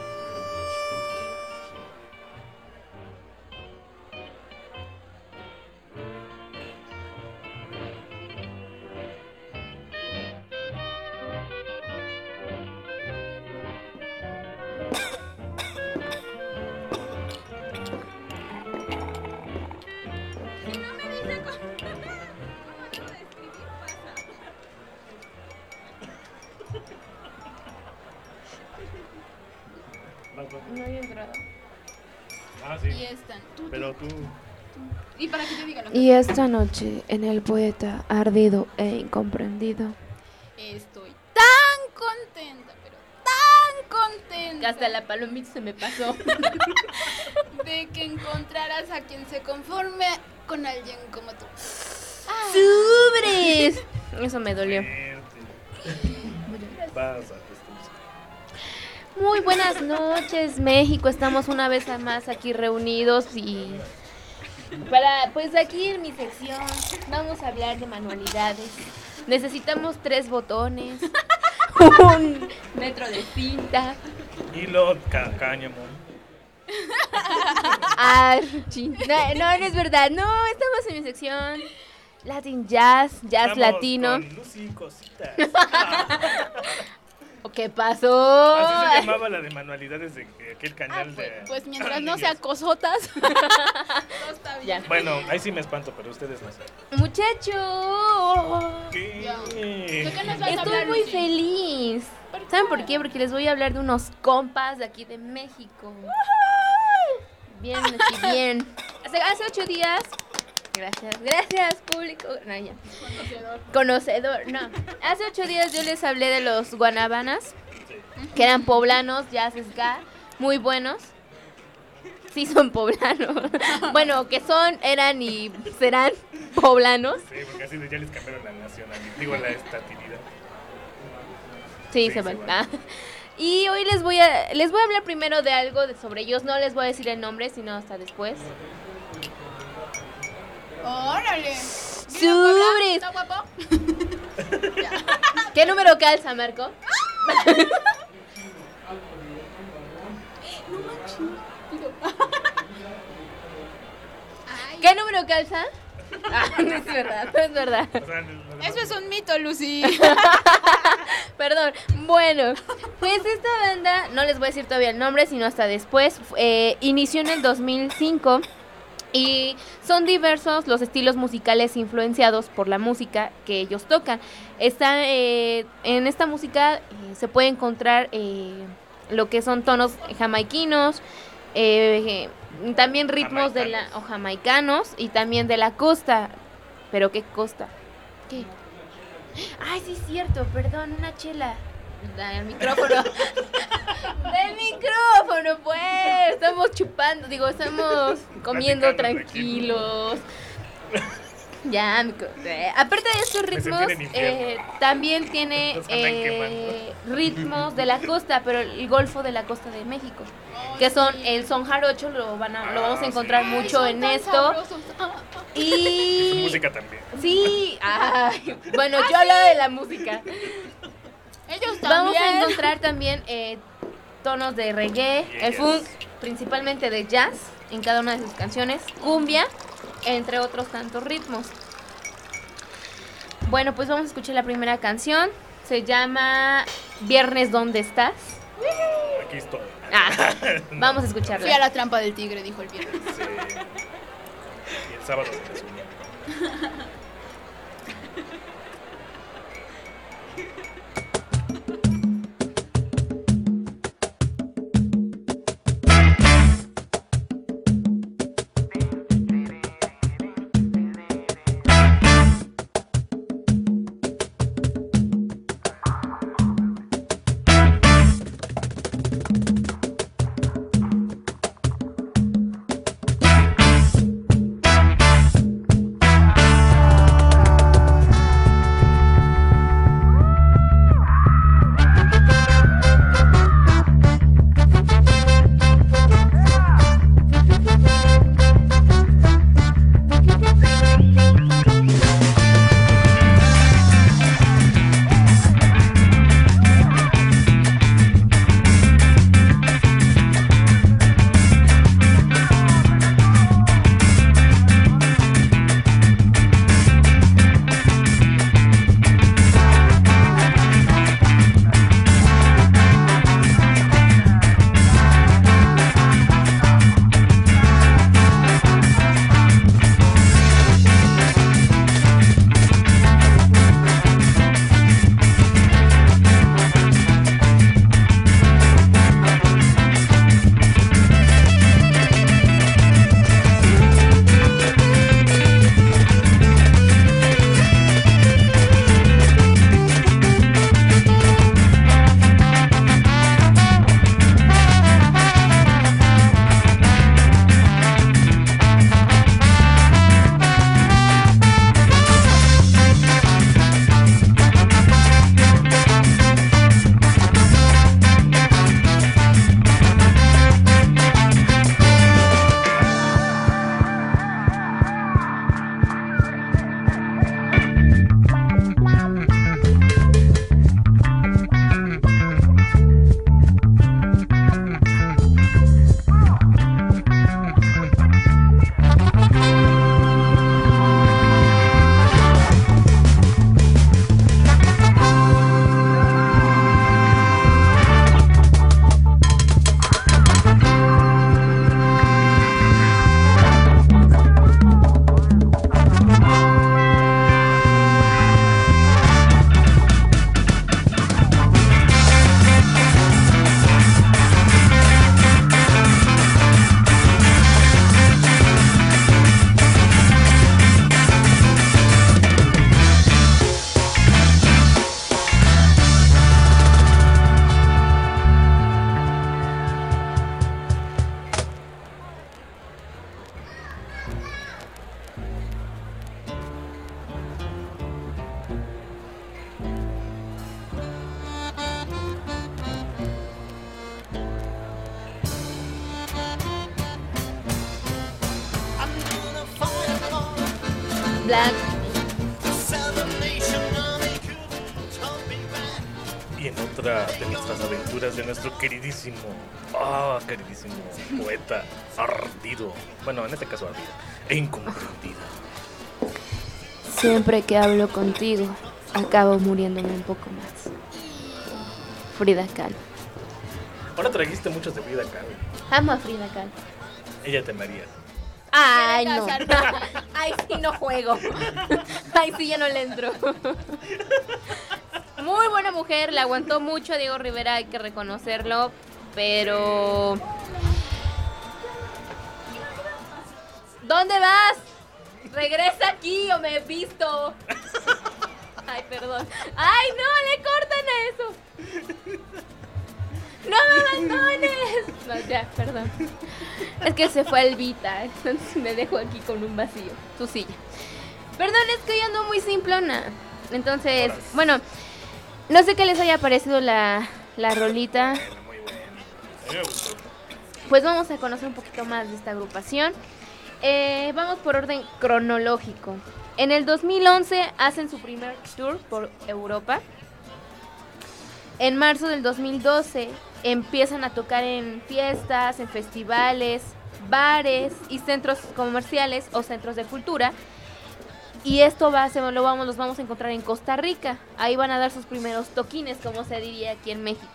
No hay entrada. Ah, sí. Y esta. Tú, Pero tú, tú... tú. Y para que yo diga lo que Y esta noche, en el poeta ardido e incomprendido, estoy tan contenta, pero tan contenta. que hasta la palomita se me pasó. De que encontraras a quien se conforme con alguien como tú. Ah. ¡Subres! Eso me dolió. Pasa. Muy buenas noches, México. Estamos una vez más aquí reunidos y para, pues aquí en mi sección vamos a hablar de manualidades. Necesitamos tres botones, un metro de cinta. Hilo, ca cáñamo. Ah, chin. No, no, no es verdad. No, estamos en mi sección Latin Jazz, Jazz Estamos Latino. Con Lucy Cositas. ¿Qué pasó? Así se llamaba la de manualidades de aquel canal pues, de... pues mientras no sea cosotas. No está bien. Ya. Bueno, ahí sí me espanto, pero ustedes no saben. Muchacho. ¿Qué? ¿De qué nos vas a Estoy hablar, muy Lucy? feliz. ¿Por ¿Saben por qué? Porque les voy a hablar de unos compas de aquí de México. Bien, así bien. Hace, hace ocho días. Gracias, gracias, público. No, ya. Conocedor. Conocedor, no. Hace ocho días yo les hablé de los guanabanas, que eran poblanos, jazz ska, muy buenos. Sí, son poblanos. Bueno, que son, eran y serán poblanos. Sí, porque así de ya les cambiaron la nacionalidad, digo la estatilidad. Sí, Sí, se se van. van. Ah. Y hoy les voy a les voy a hablar primero de algo de sobre ellos. No les voy a decir el nombre, sino hasta después. Órale. ¡Subres! ¿Está guapo? ¿Qué número calza, Marco? No manches. ¿Qué número calza? Ah, no es verdad, no es verdad. O sea, lo- Eso es un mito, Lucy. Perdón. Bueno, pues esta banda, no les voy a decir todavía el nombre, sino hasta después, eh, inició en el dos mil cinco y son diversos los estilos musicales influenciados por la música que ellos tocan. Está, eh, en esta música eh, se puede encontrar eh, lo que son tonos jamaiquinos, eh, también ritmos de la o jamaicanos y también de la costa. ¿Pero qué costa? ¿Qué? Ay, sí es cierto, perdón, una chela. Del micrófono. Del micrófono, pues. Estamos chupando, digo, estamos comiendo Platicando tranquilos. Ya, micro. eh, aparte de estos Me sentí ritmos, en el infierno. eh, también tiene Nos andan eh, ritmos de la costa, pero el golfo de la costa de México, que son el son jarocho, lo van a, lo vamos a Ah, encontrar sí. mucho Son en tan esto. sabrosos. Ah, ah. Y su Y música también. sí, ay, bueno, yo hablo de la música. Ellos Vamos también. a encontrar también eh, tonos de reggae, el funk, principalmente de jazz en cada una de sus canciones, cumbia, entre otros tantos ritmos. Bueno, pues vamos a escuchar la primera canción. Se llama Viernes, ¿dónde estás? Aquí estoy. Ah, vamos a Fui a escucharla. la trampa del tigre, dijo el viernes. Sí. Y el sábado se desunió. Black. Y en otra de nuestras aventuras de nuestro queridísimo, ah, queridísimo poeta ardido, bueno, en este caso ardido, e incomprendido. Siempre que hablo contigo, acabo muriéndome un poco más. Frida Kahlo. Ahora trajiste muchos de Frida Kahlo. Amo a Frida Kahlo. Ella te amaría. Ay, no. Ay, sí, no juego. Ay, sí, ya no le entro. Muy buena mujer, le aguantó mucho a Diego Rivera, hay que reconocerlo, pero... ¿Dónde vas? Regresa aquí o me he visto. Ay, perdón. Ay, no, le cortan eso. ¡No me abandones! No, ya, perdón. Es que se fue Elvita, entonces me dejo aquí con un vacío. Tu silla. Perdón, es que hoy ando muy simplona. Entonces, bueno, no sé qué les haya parecido la, la rolita. Muy bueno. Pues vamos a conocer un poquito más de esta agrupación. Eh, vamos por orden cronológico. En el dos mil once hacen su primer tour por Europa. En marzo del dos mil doce empiezan a tocar en fiestas, en festivales, bares y centros comerciales o centros de cultura. Y esto va, se lo vamos, los vamos a encontrar en Costa Rica. Ahí van a dar sus primeros toquines, como se diría aquí en México.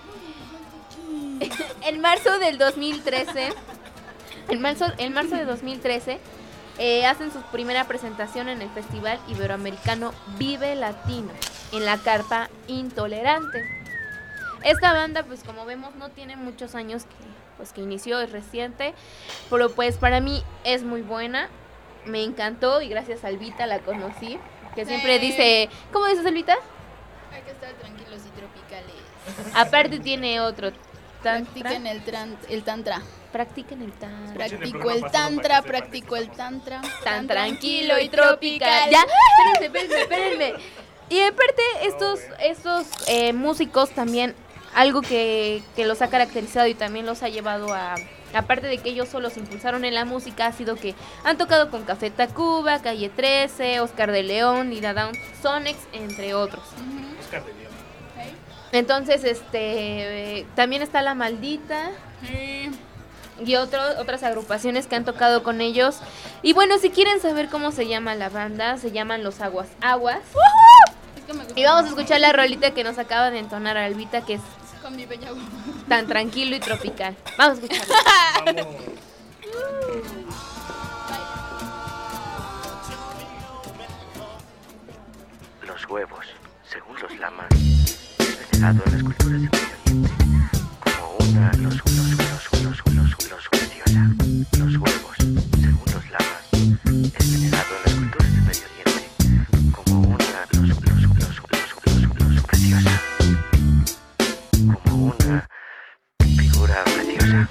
En marzo del dos mil trece, en marzo, en marzo de dos mil trece, eh, hacen su primera presentación en el Festival Iberoamericano Vive Latino, en la Carpa Intolerante. Esta banda, pues como vemos, no tiene muchos años que, pues, que inició, es reciente, pero pues para mí es muy buena. Me encantó y gracias a Alvita la conocí, que siempre Sí. dice... ¿Cómo dices, Alvita? Hay que estar tranquilos y tropicales. Aparte tiene otro. Practiquen el, tran- el tantra. Practiquen el tantra. Practico el tantra, practico el tantra. Tan tranquilo y tropical. Ya, espérenme, espérenme, espérenme. Y aparte, estos, estos eh, músicos también, algo que, que los ha caracterizado y también los ha llevado a... Aparte de que ellos solos impulsaron en la música, ha sido que han tocado con Café Tacuba, Calle trece, Oscar de León, Nina Down, Sonex, entre otros. Uh-huh. Oscar de León. Okay. Entonces, este, eh, también está La Maldita. Sí. Y otro, otras agrupaciones que han tocado con ellos. Y bueno, si quieren saber cómo se llama la banda, se llaman Los Aguas Aguas. Es que me gusta Y vamos a mucho. escuchar la rolita que nos acaba de entonar Albita, que es Con mi bella voz. Tan Tranquilo y Tropical. Vamos a escucharla. Vamos. Los huevos, según los lamas, es venerado en las culturas de Medio Oriente como una los los los los los los preciosa. Los huevos, según los lamas, es venerado en las culturas de Medio Oriente como una los los los los los los preciosa. Como una figura preciosa.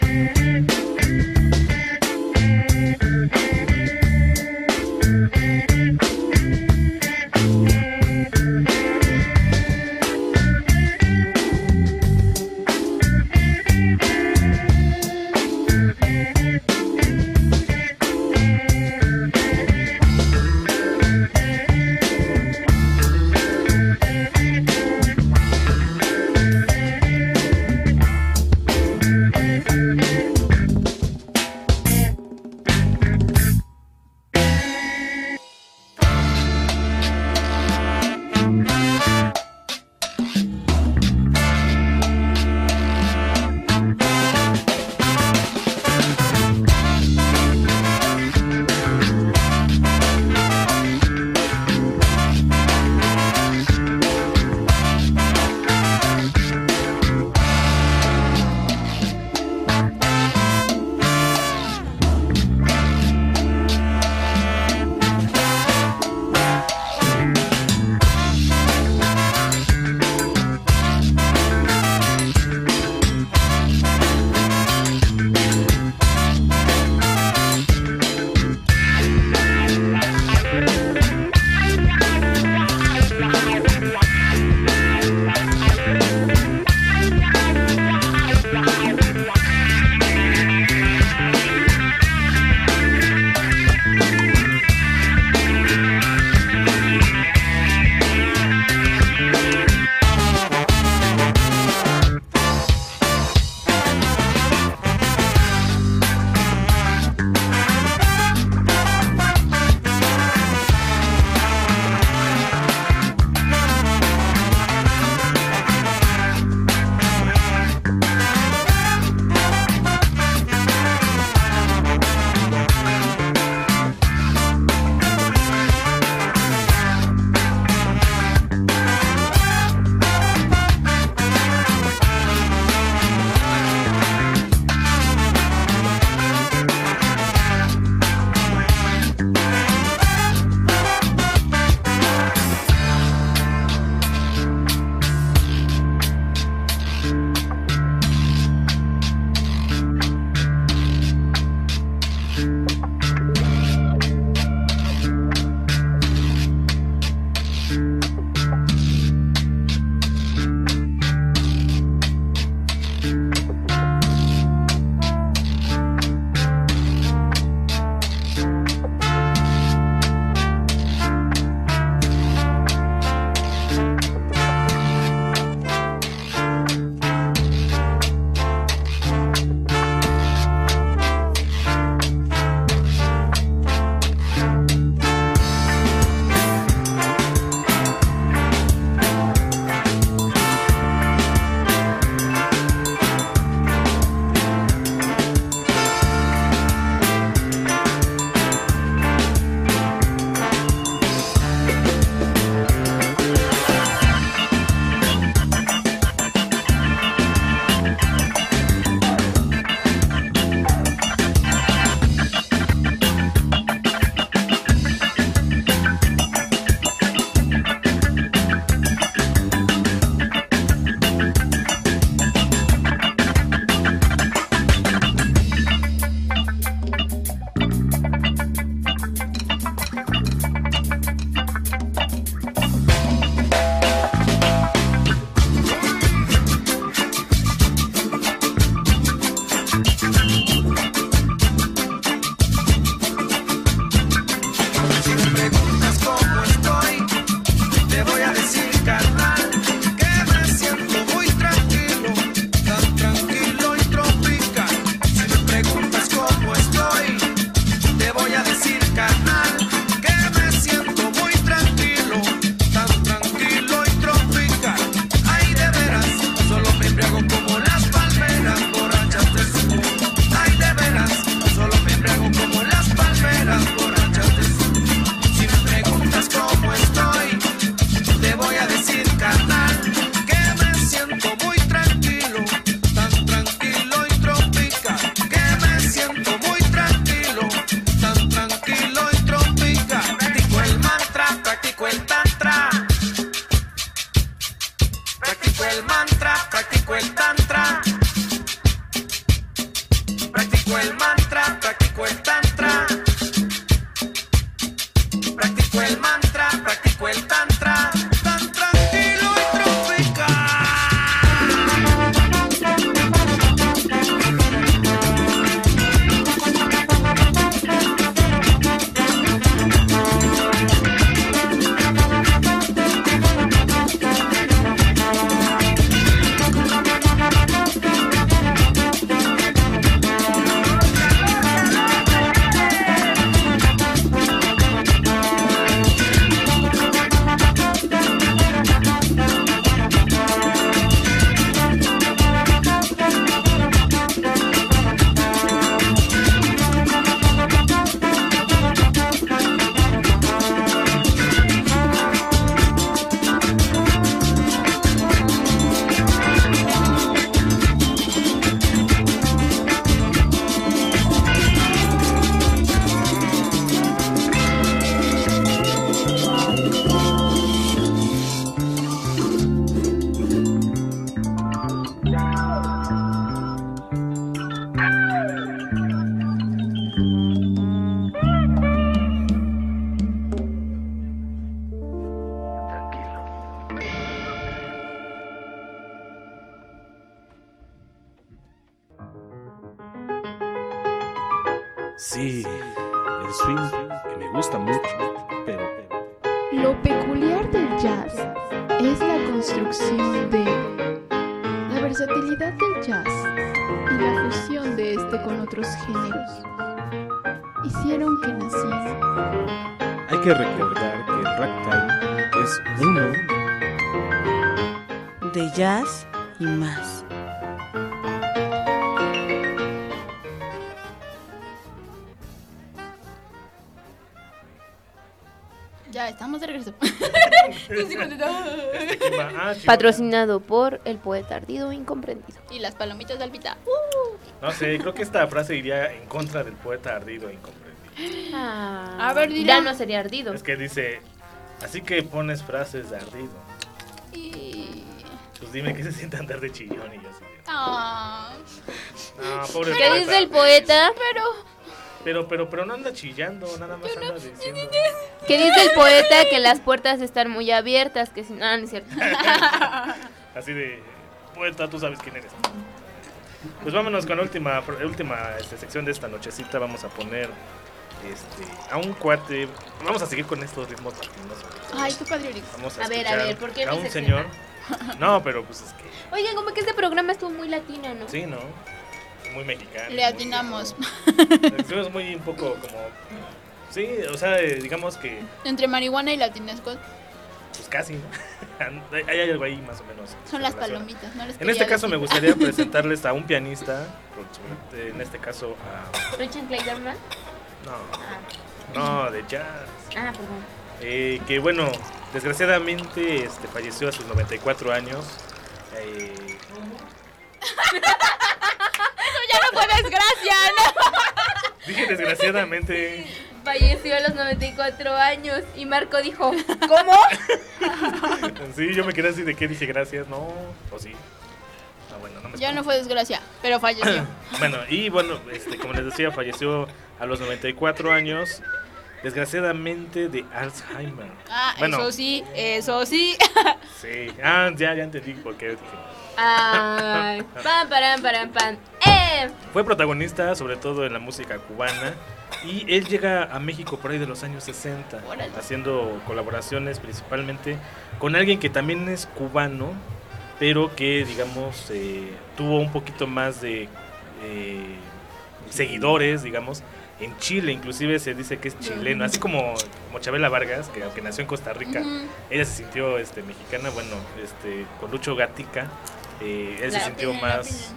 Sí, el swing que me gusta mucho, pero... Lo peculiar del jazz es la construcción de la versatilidad del jazz y la fusión de este con otros géneros. Hicieron que naciera. Hay que recordar que el ragtime es uno de jazz y más. Ya estamos de regreso. Patrocinado por el poeta ardido e incomprendido. Y las palomitas de Alpita. No sé, creo que esta frase iría en contra del poeta ardido e incomprendido. Ah, a ver, dile. Ya no sería ardido. Es que dice, así que pones frases de ardido. Y... Pues dime qué se siente andar de chillón y yo así. Ah. No, pobre ¿Qué poeta. dice el poeta? Pero... Pero, pero, pero no anda chillando, nada más anda diciendo. ¿Qué dice el poeta? Que las puertas están muy abiertas, que si no, no es cierto. Así de, poeta, tú sabes quién eres. Pues vámonos con la última, última este, sección de esta nochecita. Vamos a poner este, a un cuate. Vamos a seguir con estos ritmos latinos. Ay, qué padre. Vamos a, A ver, a ver, ¿por qué a mi un sección? señor. No, pero pues es que. Oigan, como que este programa estuvo muy latino, ¿no? Sí, ¿no? Muy mexicano. Le atinamos. Estuvimos muy un poco como. Sí, o sea, eh, digamos que. Entre marihuana y latinesco. Pues casi, ¿no? Hay, hay algo ahí más o menos. Son las relaciona. palomitas, no les En este quería caso me decir. gustaría presentarles a un pianista, en este caso a... ¿Richard Clayderman? No, no, de jazz. Ah, perdón. Eh, que bueno, desgraciadamente este, falleció a sus noventa y cuatro años. Eh, Eso ya no fue desgracia, ¿no? dije desgraciadamente. Falleció a los noventa y cuatro años y Marco dijo, ¿cómo? Sí, yo me quedé así de qué dije gracias, no, o sí. No, bueno, no me Ya no fue desgracia, pero falleció. Bueno, y bueno, este, como les decía, falleció a los noventa y cuatro años, desgraciadamente de Alzheimer. Ah, bueno, eso sí, eso sí. Sí, ah, ya, ya entendí por qué dije. Ay, pam, param, param, pam. ¡Eh! Fue protagonista sobre todo en la música cubana y él llega a México por ahí de los años sesenta, Órale. haciendo colaboraciones principalmente con alguien que también es cubano, pero que digamos eh, tuvo un poquito más de eh, seguidores, digamos, en Chile. Inclusive se dice que es chileno, así como, como Chabela Vargas, que aunque nació en Costa Rica, Ujú. ella se sintió este, mexicana. Bueno, este, con Lucho Gatica, eh, él se La sintió opinión, la más...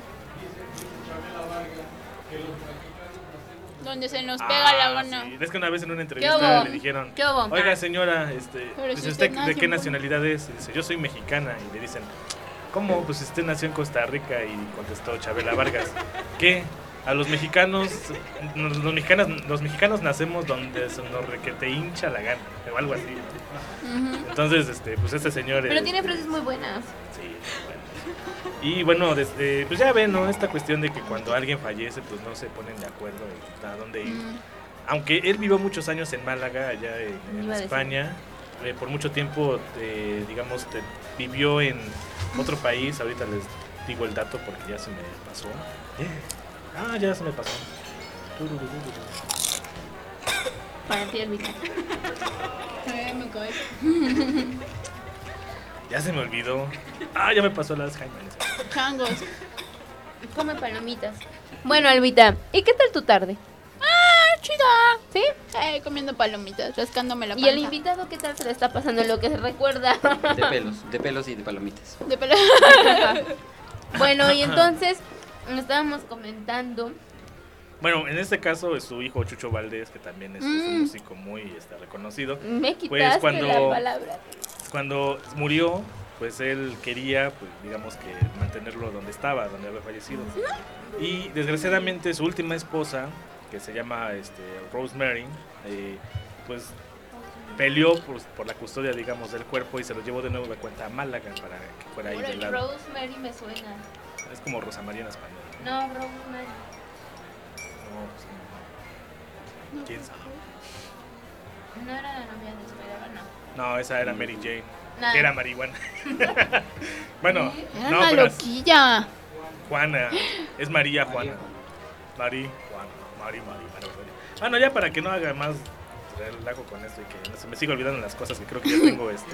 Donde se nos pega la gana. Sí. Es que una vez en una ¿Qué entrevista hubo? le dijeron, ¿Qué hubo? oiga señora, este, Pero dice si usted usted nació de qué en- nacionalidad es, y dice yo soy mexicana, y le dicen, ¿cómo? Pues usted nació en Costa Rica, y contestó Chabela Vargas, ¿qué? A los mexicanos, nos- los mexicanos, los mexicanos nacemos donde se nos re- que te hincha la gana, o algo así. ¿no? Ujú. Entonces, este, pues este señor... Pero eh, tiene frases muy buenas. Sí, bueno. Y bueno, desde, pues ya ven, ¿no? Esta cuestión de que cuando alguien fallece, pues no se ponen de acuerdo en a dónde ir. Mm. Aunque él vivió muchos años en Málaga, allá en, en Iba a decir. España, eh, por mucho tiempo, eh, digamos, te- vivió en otro país. Ahorita les digo el dato porque ya se me pasó. Ah, ya se me pasó. Para ti, Elvita. Eh, me cae. Ya se me olvidó. Ah, ya me pasó las Alzheimer. Changos. Come palomitas. Bueno, Elvita, ¿y qué tal tu tarde? Ah, chida. ¿Sí? Eh, comiendo palomitas, rascándome la ¿Y panza. el invitado qué tal se le está pasando lo que se recuerda? De pelos, de pelos y de palomitas. De pelo. Bueno, y entonces estábamos comentando. Bueno, en este caso es su hijo Chucho Valdés, que también es, es un Mm. músico muy este, reconocido. Me quitaste Pues cuando, la palabra. cuando murió, pues él quería, pues digamos que mantenerlo donde estaba, donde había fallecido. Y desgraciadamente su última esposa, que se llama este, Rosemary, eh, pues peleó por, por la custodia, digamos, del cuerpo y se lo llevó de nuevo de cuenta a Málaga para que fuera ahí Órale, velado. Rosemary me suena. Es como Rosa María en español. No, Rosemary. No, pues, no. ¿Quién sabe? No era la novia de Spider-Man, no. No, esa era Mary Jane, Nah. que era marihuana. Bueno, Era no, una pero es loquilla. Juana, es María Juana. Mari, Juana, Mari, Mari, Mari, Mari. Bueno, ya para que no haga más relajo con esto y que no se me siga olvidando las cosas que creo que ya tengo este.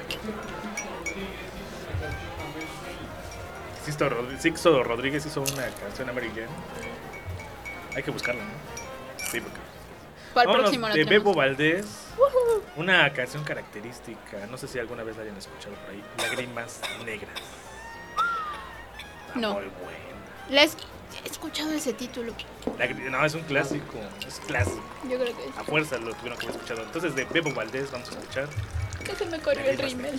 Sixto, Rod- Sixto Rodríguez hizo una canción Mary Jane. Hay que buscarla, ¿no? Sí, porque. ¿Cuál Vámonos, próximo lo de tenemos? Bebo Valdés. Uh-huh. Una canción característica. No sé si alguna vez la hayan escuchado por ahí. Lágrimas negras. Está no. Muy buena. La he escuchado ese título. Lagri- no, es un clásico. Es clásico. Yo creo que sí. A fuerza lo tuvieron que haber escuchado. Entonces, de Bebo Valdés vamos a escuchar. Que se me corrió el rímel.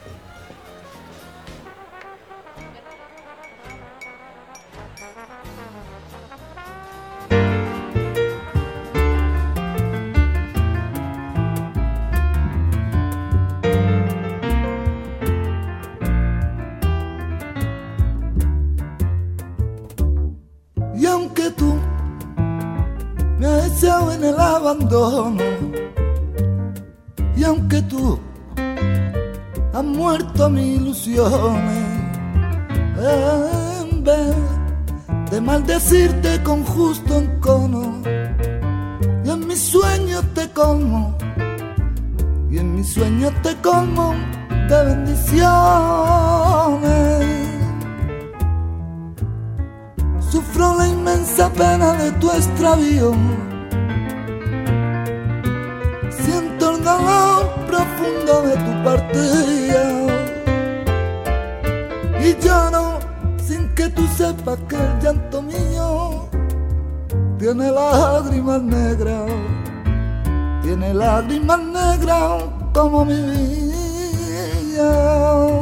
Y aunque tú me has echado en el abandono, y aunque tú has muerto mis ilusiones, en vez de maldecirte con justo encono, y en mis sueños te colmo, y en mis sueños te colmo de bendiciones. Sufro la inmensa pena de tu extravío, siento el dolor profundo de tu partida, y lloro sin que tú sepas que el llanto mío tiene lágrimas negras, tiene lágrimas negras como mi vida.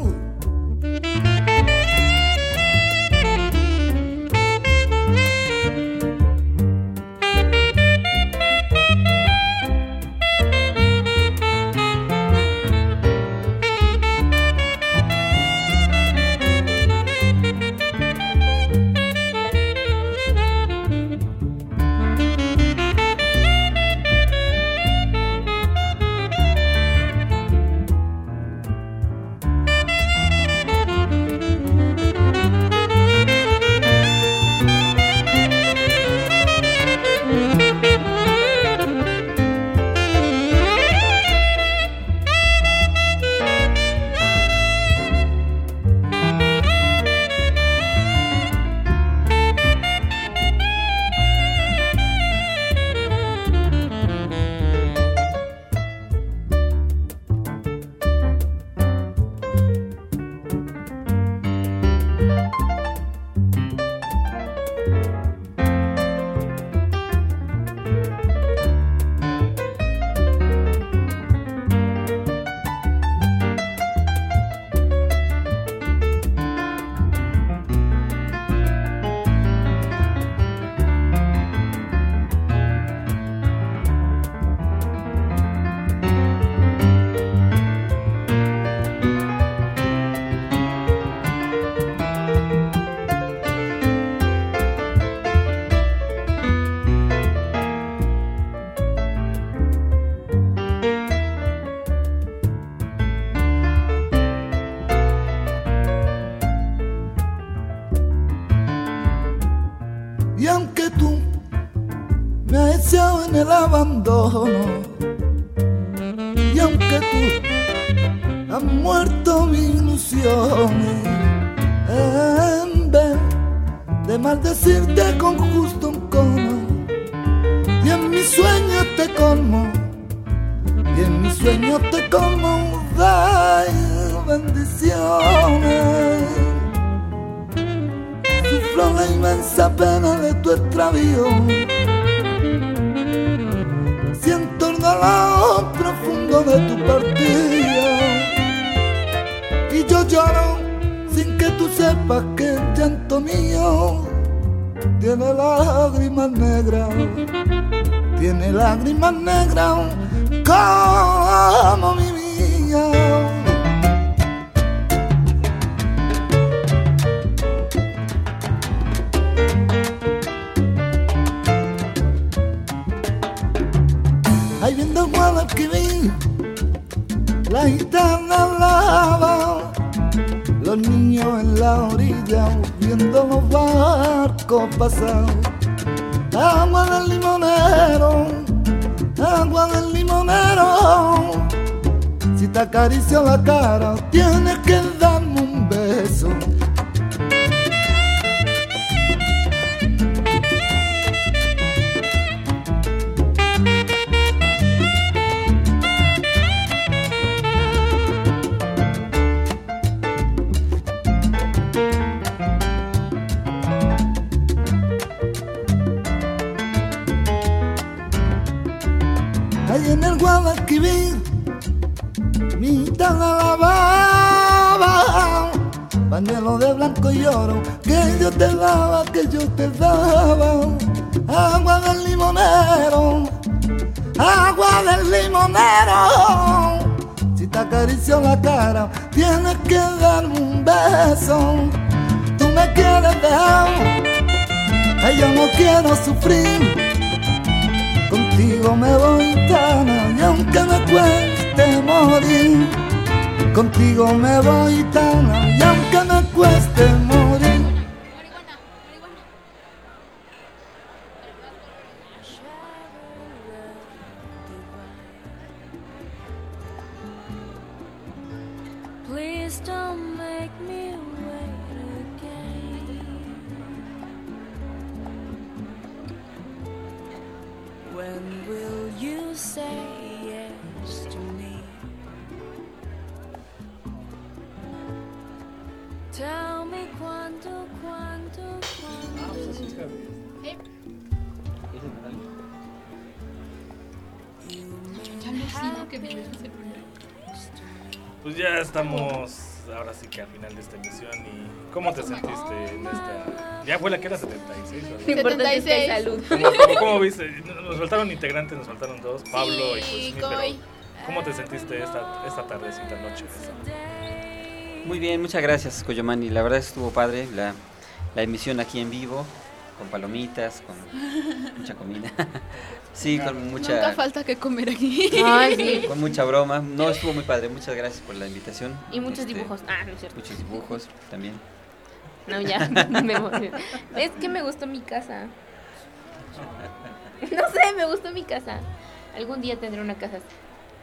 Y aunque tú me has echado en el abandono, y aunque tú has muerto mis ilusiones, en vez de maldecirte con justo un cono, y en mis sueños te colmo, y en mis sueños te colmo de bendiciones. Sufro la inmensa pena de tu extravío, siento el dolor profundo de tu partida, y yo lloro sin que tú sepas que el llanto mío tiene lágrimas negras, tiene lágrimas negras como mi vida. Ahí viendo el Guadalquivir, la gitana hablaba, los niños en la orilla viendo los barcos pasar, agua del limonero, agua del limonero. Si te acaricio la cara, tienes que darme un beso. Ahí en el Guadalquivir, mitad de la baba, pañuelo de blanco y oro, que yo te daba, que yo te daba. Agua del limonero, agua del limonero. Si te acaricio la cara, tienes que darme un beso. Tú me quieres dejar, ay, yo no quiero sufrir. Contigo me voy tan, y aunque me cueste morir, contigo me voy tan, y aunque me cueste morir. Please don't make me wait again. When will you say yes to me? Tell me cuándo, cuándo, cuándo. Ya no sigo que vives ese primero. Pues ya estamos ahora sí que al final de esta emisión. ¿Y cómo te sentiste en esta? Ya fue la que era setenta y seis. Lo importante es que hay salud. ¿Cómo, cómo, cómo viste? Nos faltaron integrantes, nos faltaron dos, Pablo Sí, y Cosmi, pero Coy. ¿cómo te sentiste esta, esta tardecita, noche? Muy bien, muchas gracias, Coyomani. La verdad estuvo padre la, la emisión aquí en vivo, con palomitas, con mucha comida. Sí, con mucha... Nunca falta que comer aquí. Ay, sí. Con mucha broma. No, estuvo muy padre. Muchas gracias por la invitación. Y muchos Este, dibujos. Ah, no es cierto. Muchos dibujos también. No, ya. me voy. Es que me gustó mi casa. No sé, me gustó mi casa. Algún día tendré una casa así.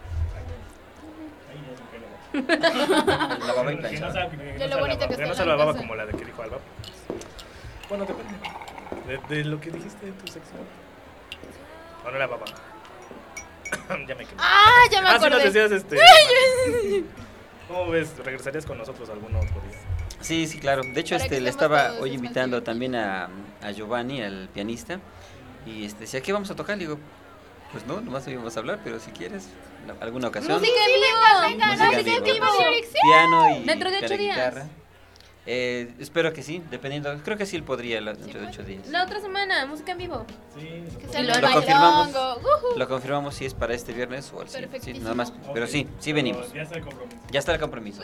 Lavaba y Que no planchaba. sea- que De no lo sea bonita lava- que que está no se la lavaba casa. como la de que dijo Alba. Bueno, depende. De, de lo que dijiste en tu sección. ¿O no la baba? Ya me quedé. Ah, ya me Ah, sí acordé. nos decías, este... ¿Cómo ves? ¿Regresarías con nosotros algún otro día? Sí, sí, claro. De hecho, Para este que le estemos estaba todos hoy invitando despacio. también a, a Giovanni, al pianista, y este decía, ¿qué vamos a tocar? Le digo, pues no, nomás íbamos a hablar, pero si quieres, la- alguna ocasión. ¡Música en vivo! venga, música en vivo. vivo. Piano y Dentro de piano ocho y días. guitarra. Eh, espero que sí, dependiendo. Creo que sí él podría la- dentro de ocho días. La otra semana, música en vivo. Sí, Que Y sea lo el Lo confirmamos. bailongo. Ujú. Lo confirmamos si es para este viernes o al sí, sí, Perfectísimo. nada más. Pero sí, sí venimos. Ya está el compromiso. Ya está el compromiso.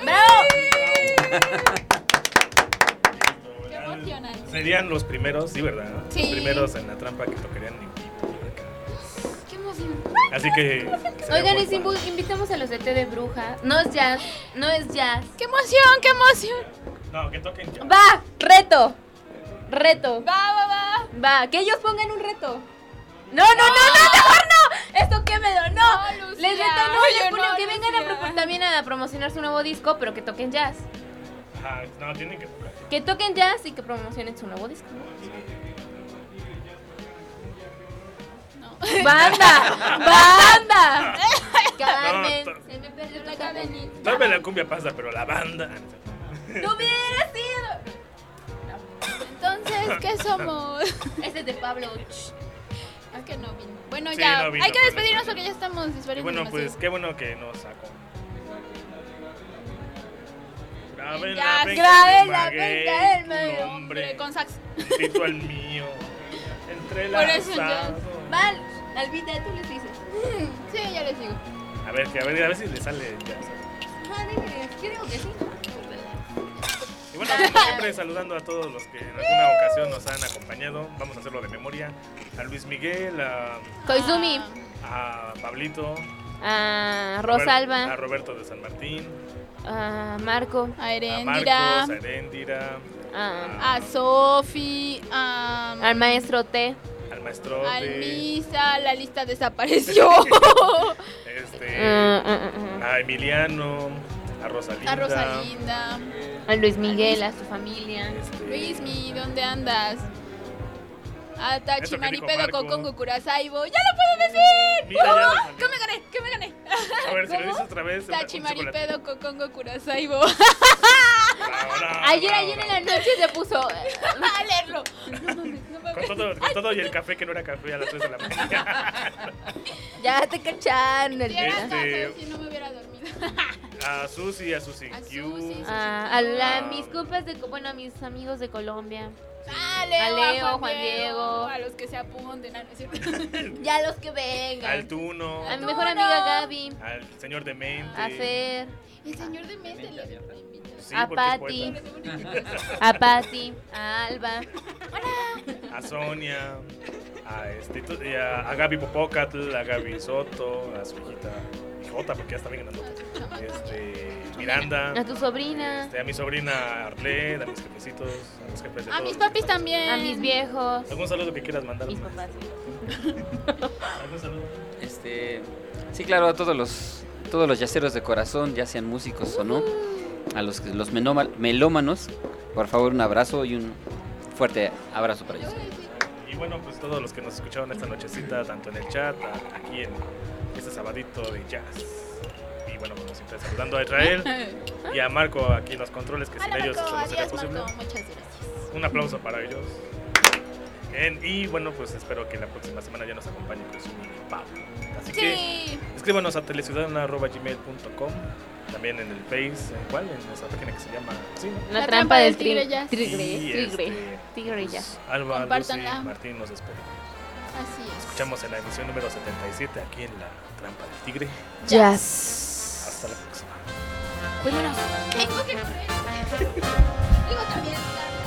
Qué emocionante. Serían los primeros, sí, ¿verdad? Sí. Los primeros en la trampa que tocarían en vivo. Qué emoción. Así que... sería Oigan, y muy si padre. invu- invitamos a los de té de bruja. No es jazz, no es jazz. Qué emoción, qué emoción. No, que toquen ya. Va, reto. Reto. Va, va, va. Va, que ellos pongan un reto. No, no, no, no, mejor no. Esto qué me do, no. No, Lucía. Les reto, no, Oye, les pongo no, que vengan a Lucía. propo- también a promocionar su nuevo disco, pero que toquen jazz. Ajá, no, tienen que tocar. Que toquen jazz y que promocionen su nuevo disco. No. ¡Banda! ¡Banda! Carmen, No, se me perdió la cadenita. Tal vez la cumbia pasa, pero la banda... ¡No hubiera sido! Entonces, ¿qué somos? Ese es de Pablo. Es que no vino. Bueno, Sí, ya. no vino, Hay que pero despedirnos no- porque ya estamos Y disparando. bueno, pues demasiado. qué bueno que nos sacó. Grabe Ya, la grabe penca la del penca del maguey, maguey. un hombre, Con sax. tito al mío, Por eso ya. entrelazado. Val, Albita, tú les dices. Sí, ya les digo. A ver, que a ver, a ver si le sale ya. Ah, díganle, yo digo que sí. Y bueno, como siempre saludando a todos los que en alguna ocasión nos han acompañado. Vamos a hacerlo de memoria. A Luis Miguel, a, Koizumi, a Pablito, a a Rosalba, Roberto de San Martín, a Marco, A a Erendira. Marcos, a Eréndira, a, A Sofi. A. al maestro T, al Maestrote. Al Misa, la lista desapareció. este, a Emiliano, a Rosalinda. A Rosalinda. A Luis Miguel, a su familia. Este, Luismi, ¿dónde andas? A Tachi Eso que Maripedo dijo Marco. Cocongo Curasaibo. ¡Ya lo puedo decir! Mira, ya lo ¡Uh! salió. ¿Qué me gané? ¿Qué me gané? A ver, si lo ¿Cómo? dices otra vez. una- Tachi un chocolate. Maripedo Cocongo Curasaibo. Bravo, bravo, Ayer, bravo, ayer en bravo. la noche se puso. A leerlo. Con todo, con todo y el café que no era café a las tres de la mañana. Ya te cacharon. El Si era Este- café, si no me hubiera dormido. A Susi, a Susi A Q. Susi, Ah, a la- mis compas de. Bueno, a mis amigos de Colombia. A Leo, A Leo, a Juan, Juan Diego, Diego. a los que se apunten. Ah, no es cierto. Ya los que vengan. Al Tuno. A mi mejor amiga Gaby. Al señor Demente. A Fer. El señor de Mente le invitó. Sí, A porque es Pati. poeta. A Pati. A Alba. A Sonia. A, este, to- y a, a Gaby Popocatl, a Gaby Soto, a su hijita Hijota, porque ya está bien grandota. Este, Miranda. A tu sobrina. Este, a mi sobrina Arlet, a mis jefecitos, a los jefes de A todos mis los papis jefes. también. A mis viejos. ¿Algún saludo que quieras mandar? Mis papás. ¿Algún saludo? Este, sí, claro, a todos los todos los yaceros de corazón, ya sean músicos o no, a los que- los menoma- melómanos, por favor, un abrazo y un fuerte abrazo para ellos. Y bueno, pues todos los que nos escucharon esta nochecita, tanto en el chat, a- aquí en este sabadito de jazz. Y bueno, como siempre, saludando a Israel y a Marco aquí en los controles, que sin Hola, ellos Marco. esto no sería Adiós, posible. Marco. Muchas gracias. Un aplauso para ellos. Bien, y bueno, pues espero que la próxima semana ya nos acompañe con su mini Pau. Así que Sí. escríbanos a teleciudadana arroba gmail punto com. También en el Face, ¿en cuál? En nuestra página que se llama ¿sí, no? La, La trampa trampa del del tigre. tigre jazz. Tigre. Y, Tigre. este, Tigre pues, jazz. Alba, Lucy, Compártanla. Martín nos despedimos. Así es. Escuchamos en la emisión número setenta y siete aquí en La Trampa del Tigre. Jazz. Hasta la próxima. Cuídanos. Tengo que correr. Digo también.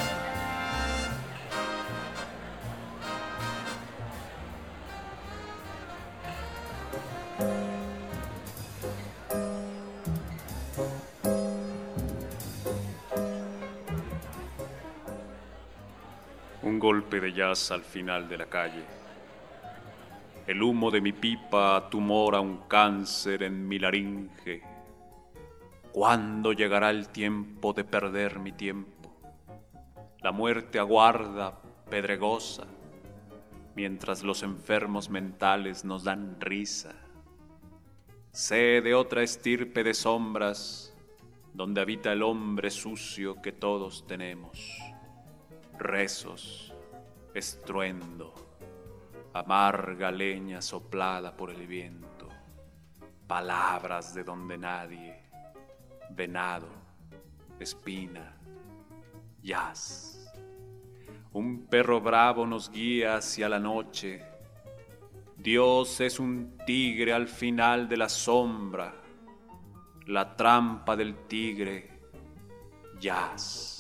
Un golpe de jazz al final de la calle. El humo de mi pipa tumora un cáncer en mi laringe. ¿Cuándo llegará el tiempo de perder mi tiempo? La muerte aguarda, pedregosa, mientras los enfermos mentales nos dan risa. Sé de otra estirpe de sombras, donde habita el hombre sucio que todos tenemos. Rezos, estruendo, amarga leña soplada por el viento, palabras de donde nadie, venado, espina, jazz. Un perro bravo nos guía hacia la noche. Dios es un tigre al final de la sombra, la trampa del tigre, jazz.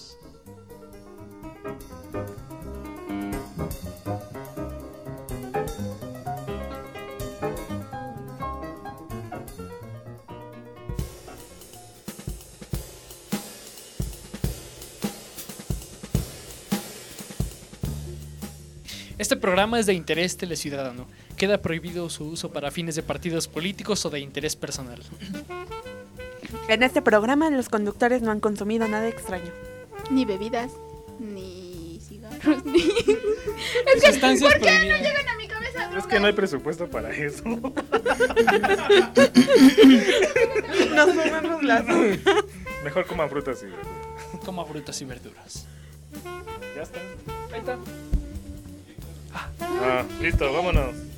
Este programa es de interés teleciudadano. Queda prohibido su uso para fines de partidos políticos o de interés personal. En este programa los conductores no han consumido nada extraño. Ni bebidas, ni cigarros, ni... Es que, Sustancias ¿por qué no prohibidas. llegan a mi cabeza? Es que no hay presupuesto para eso. Nos comemos las... Mejor coman frutas y verduras. Coma frutas y verduras. Ya está. Ahí está. Ah, listo, vámonos.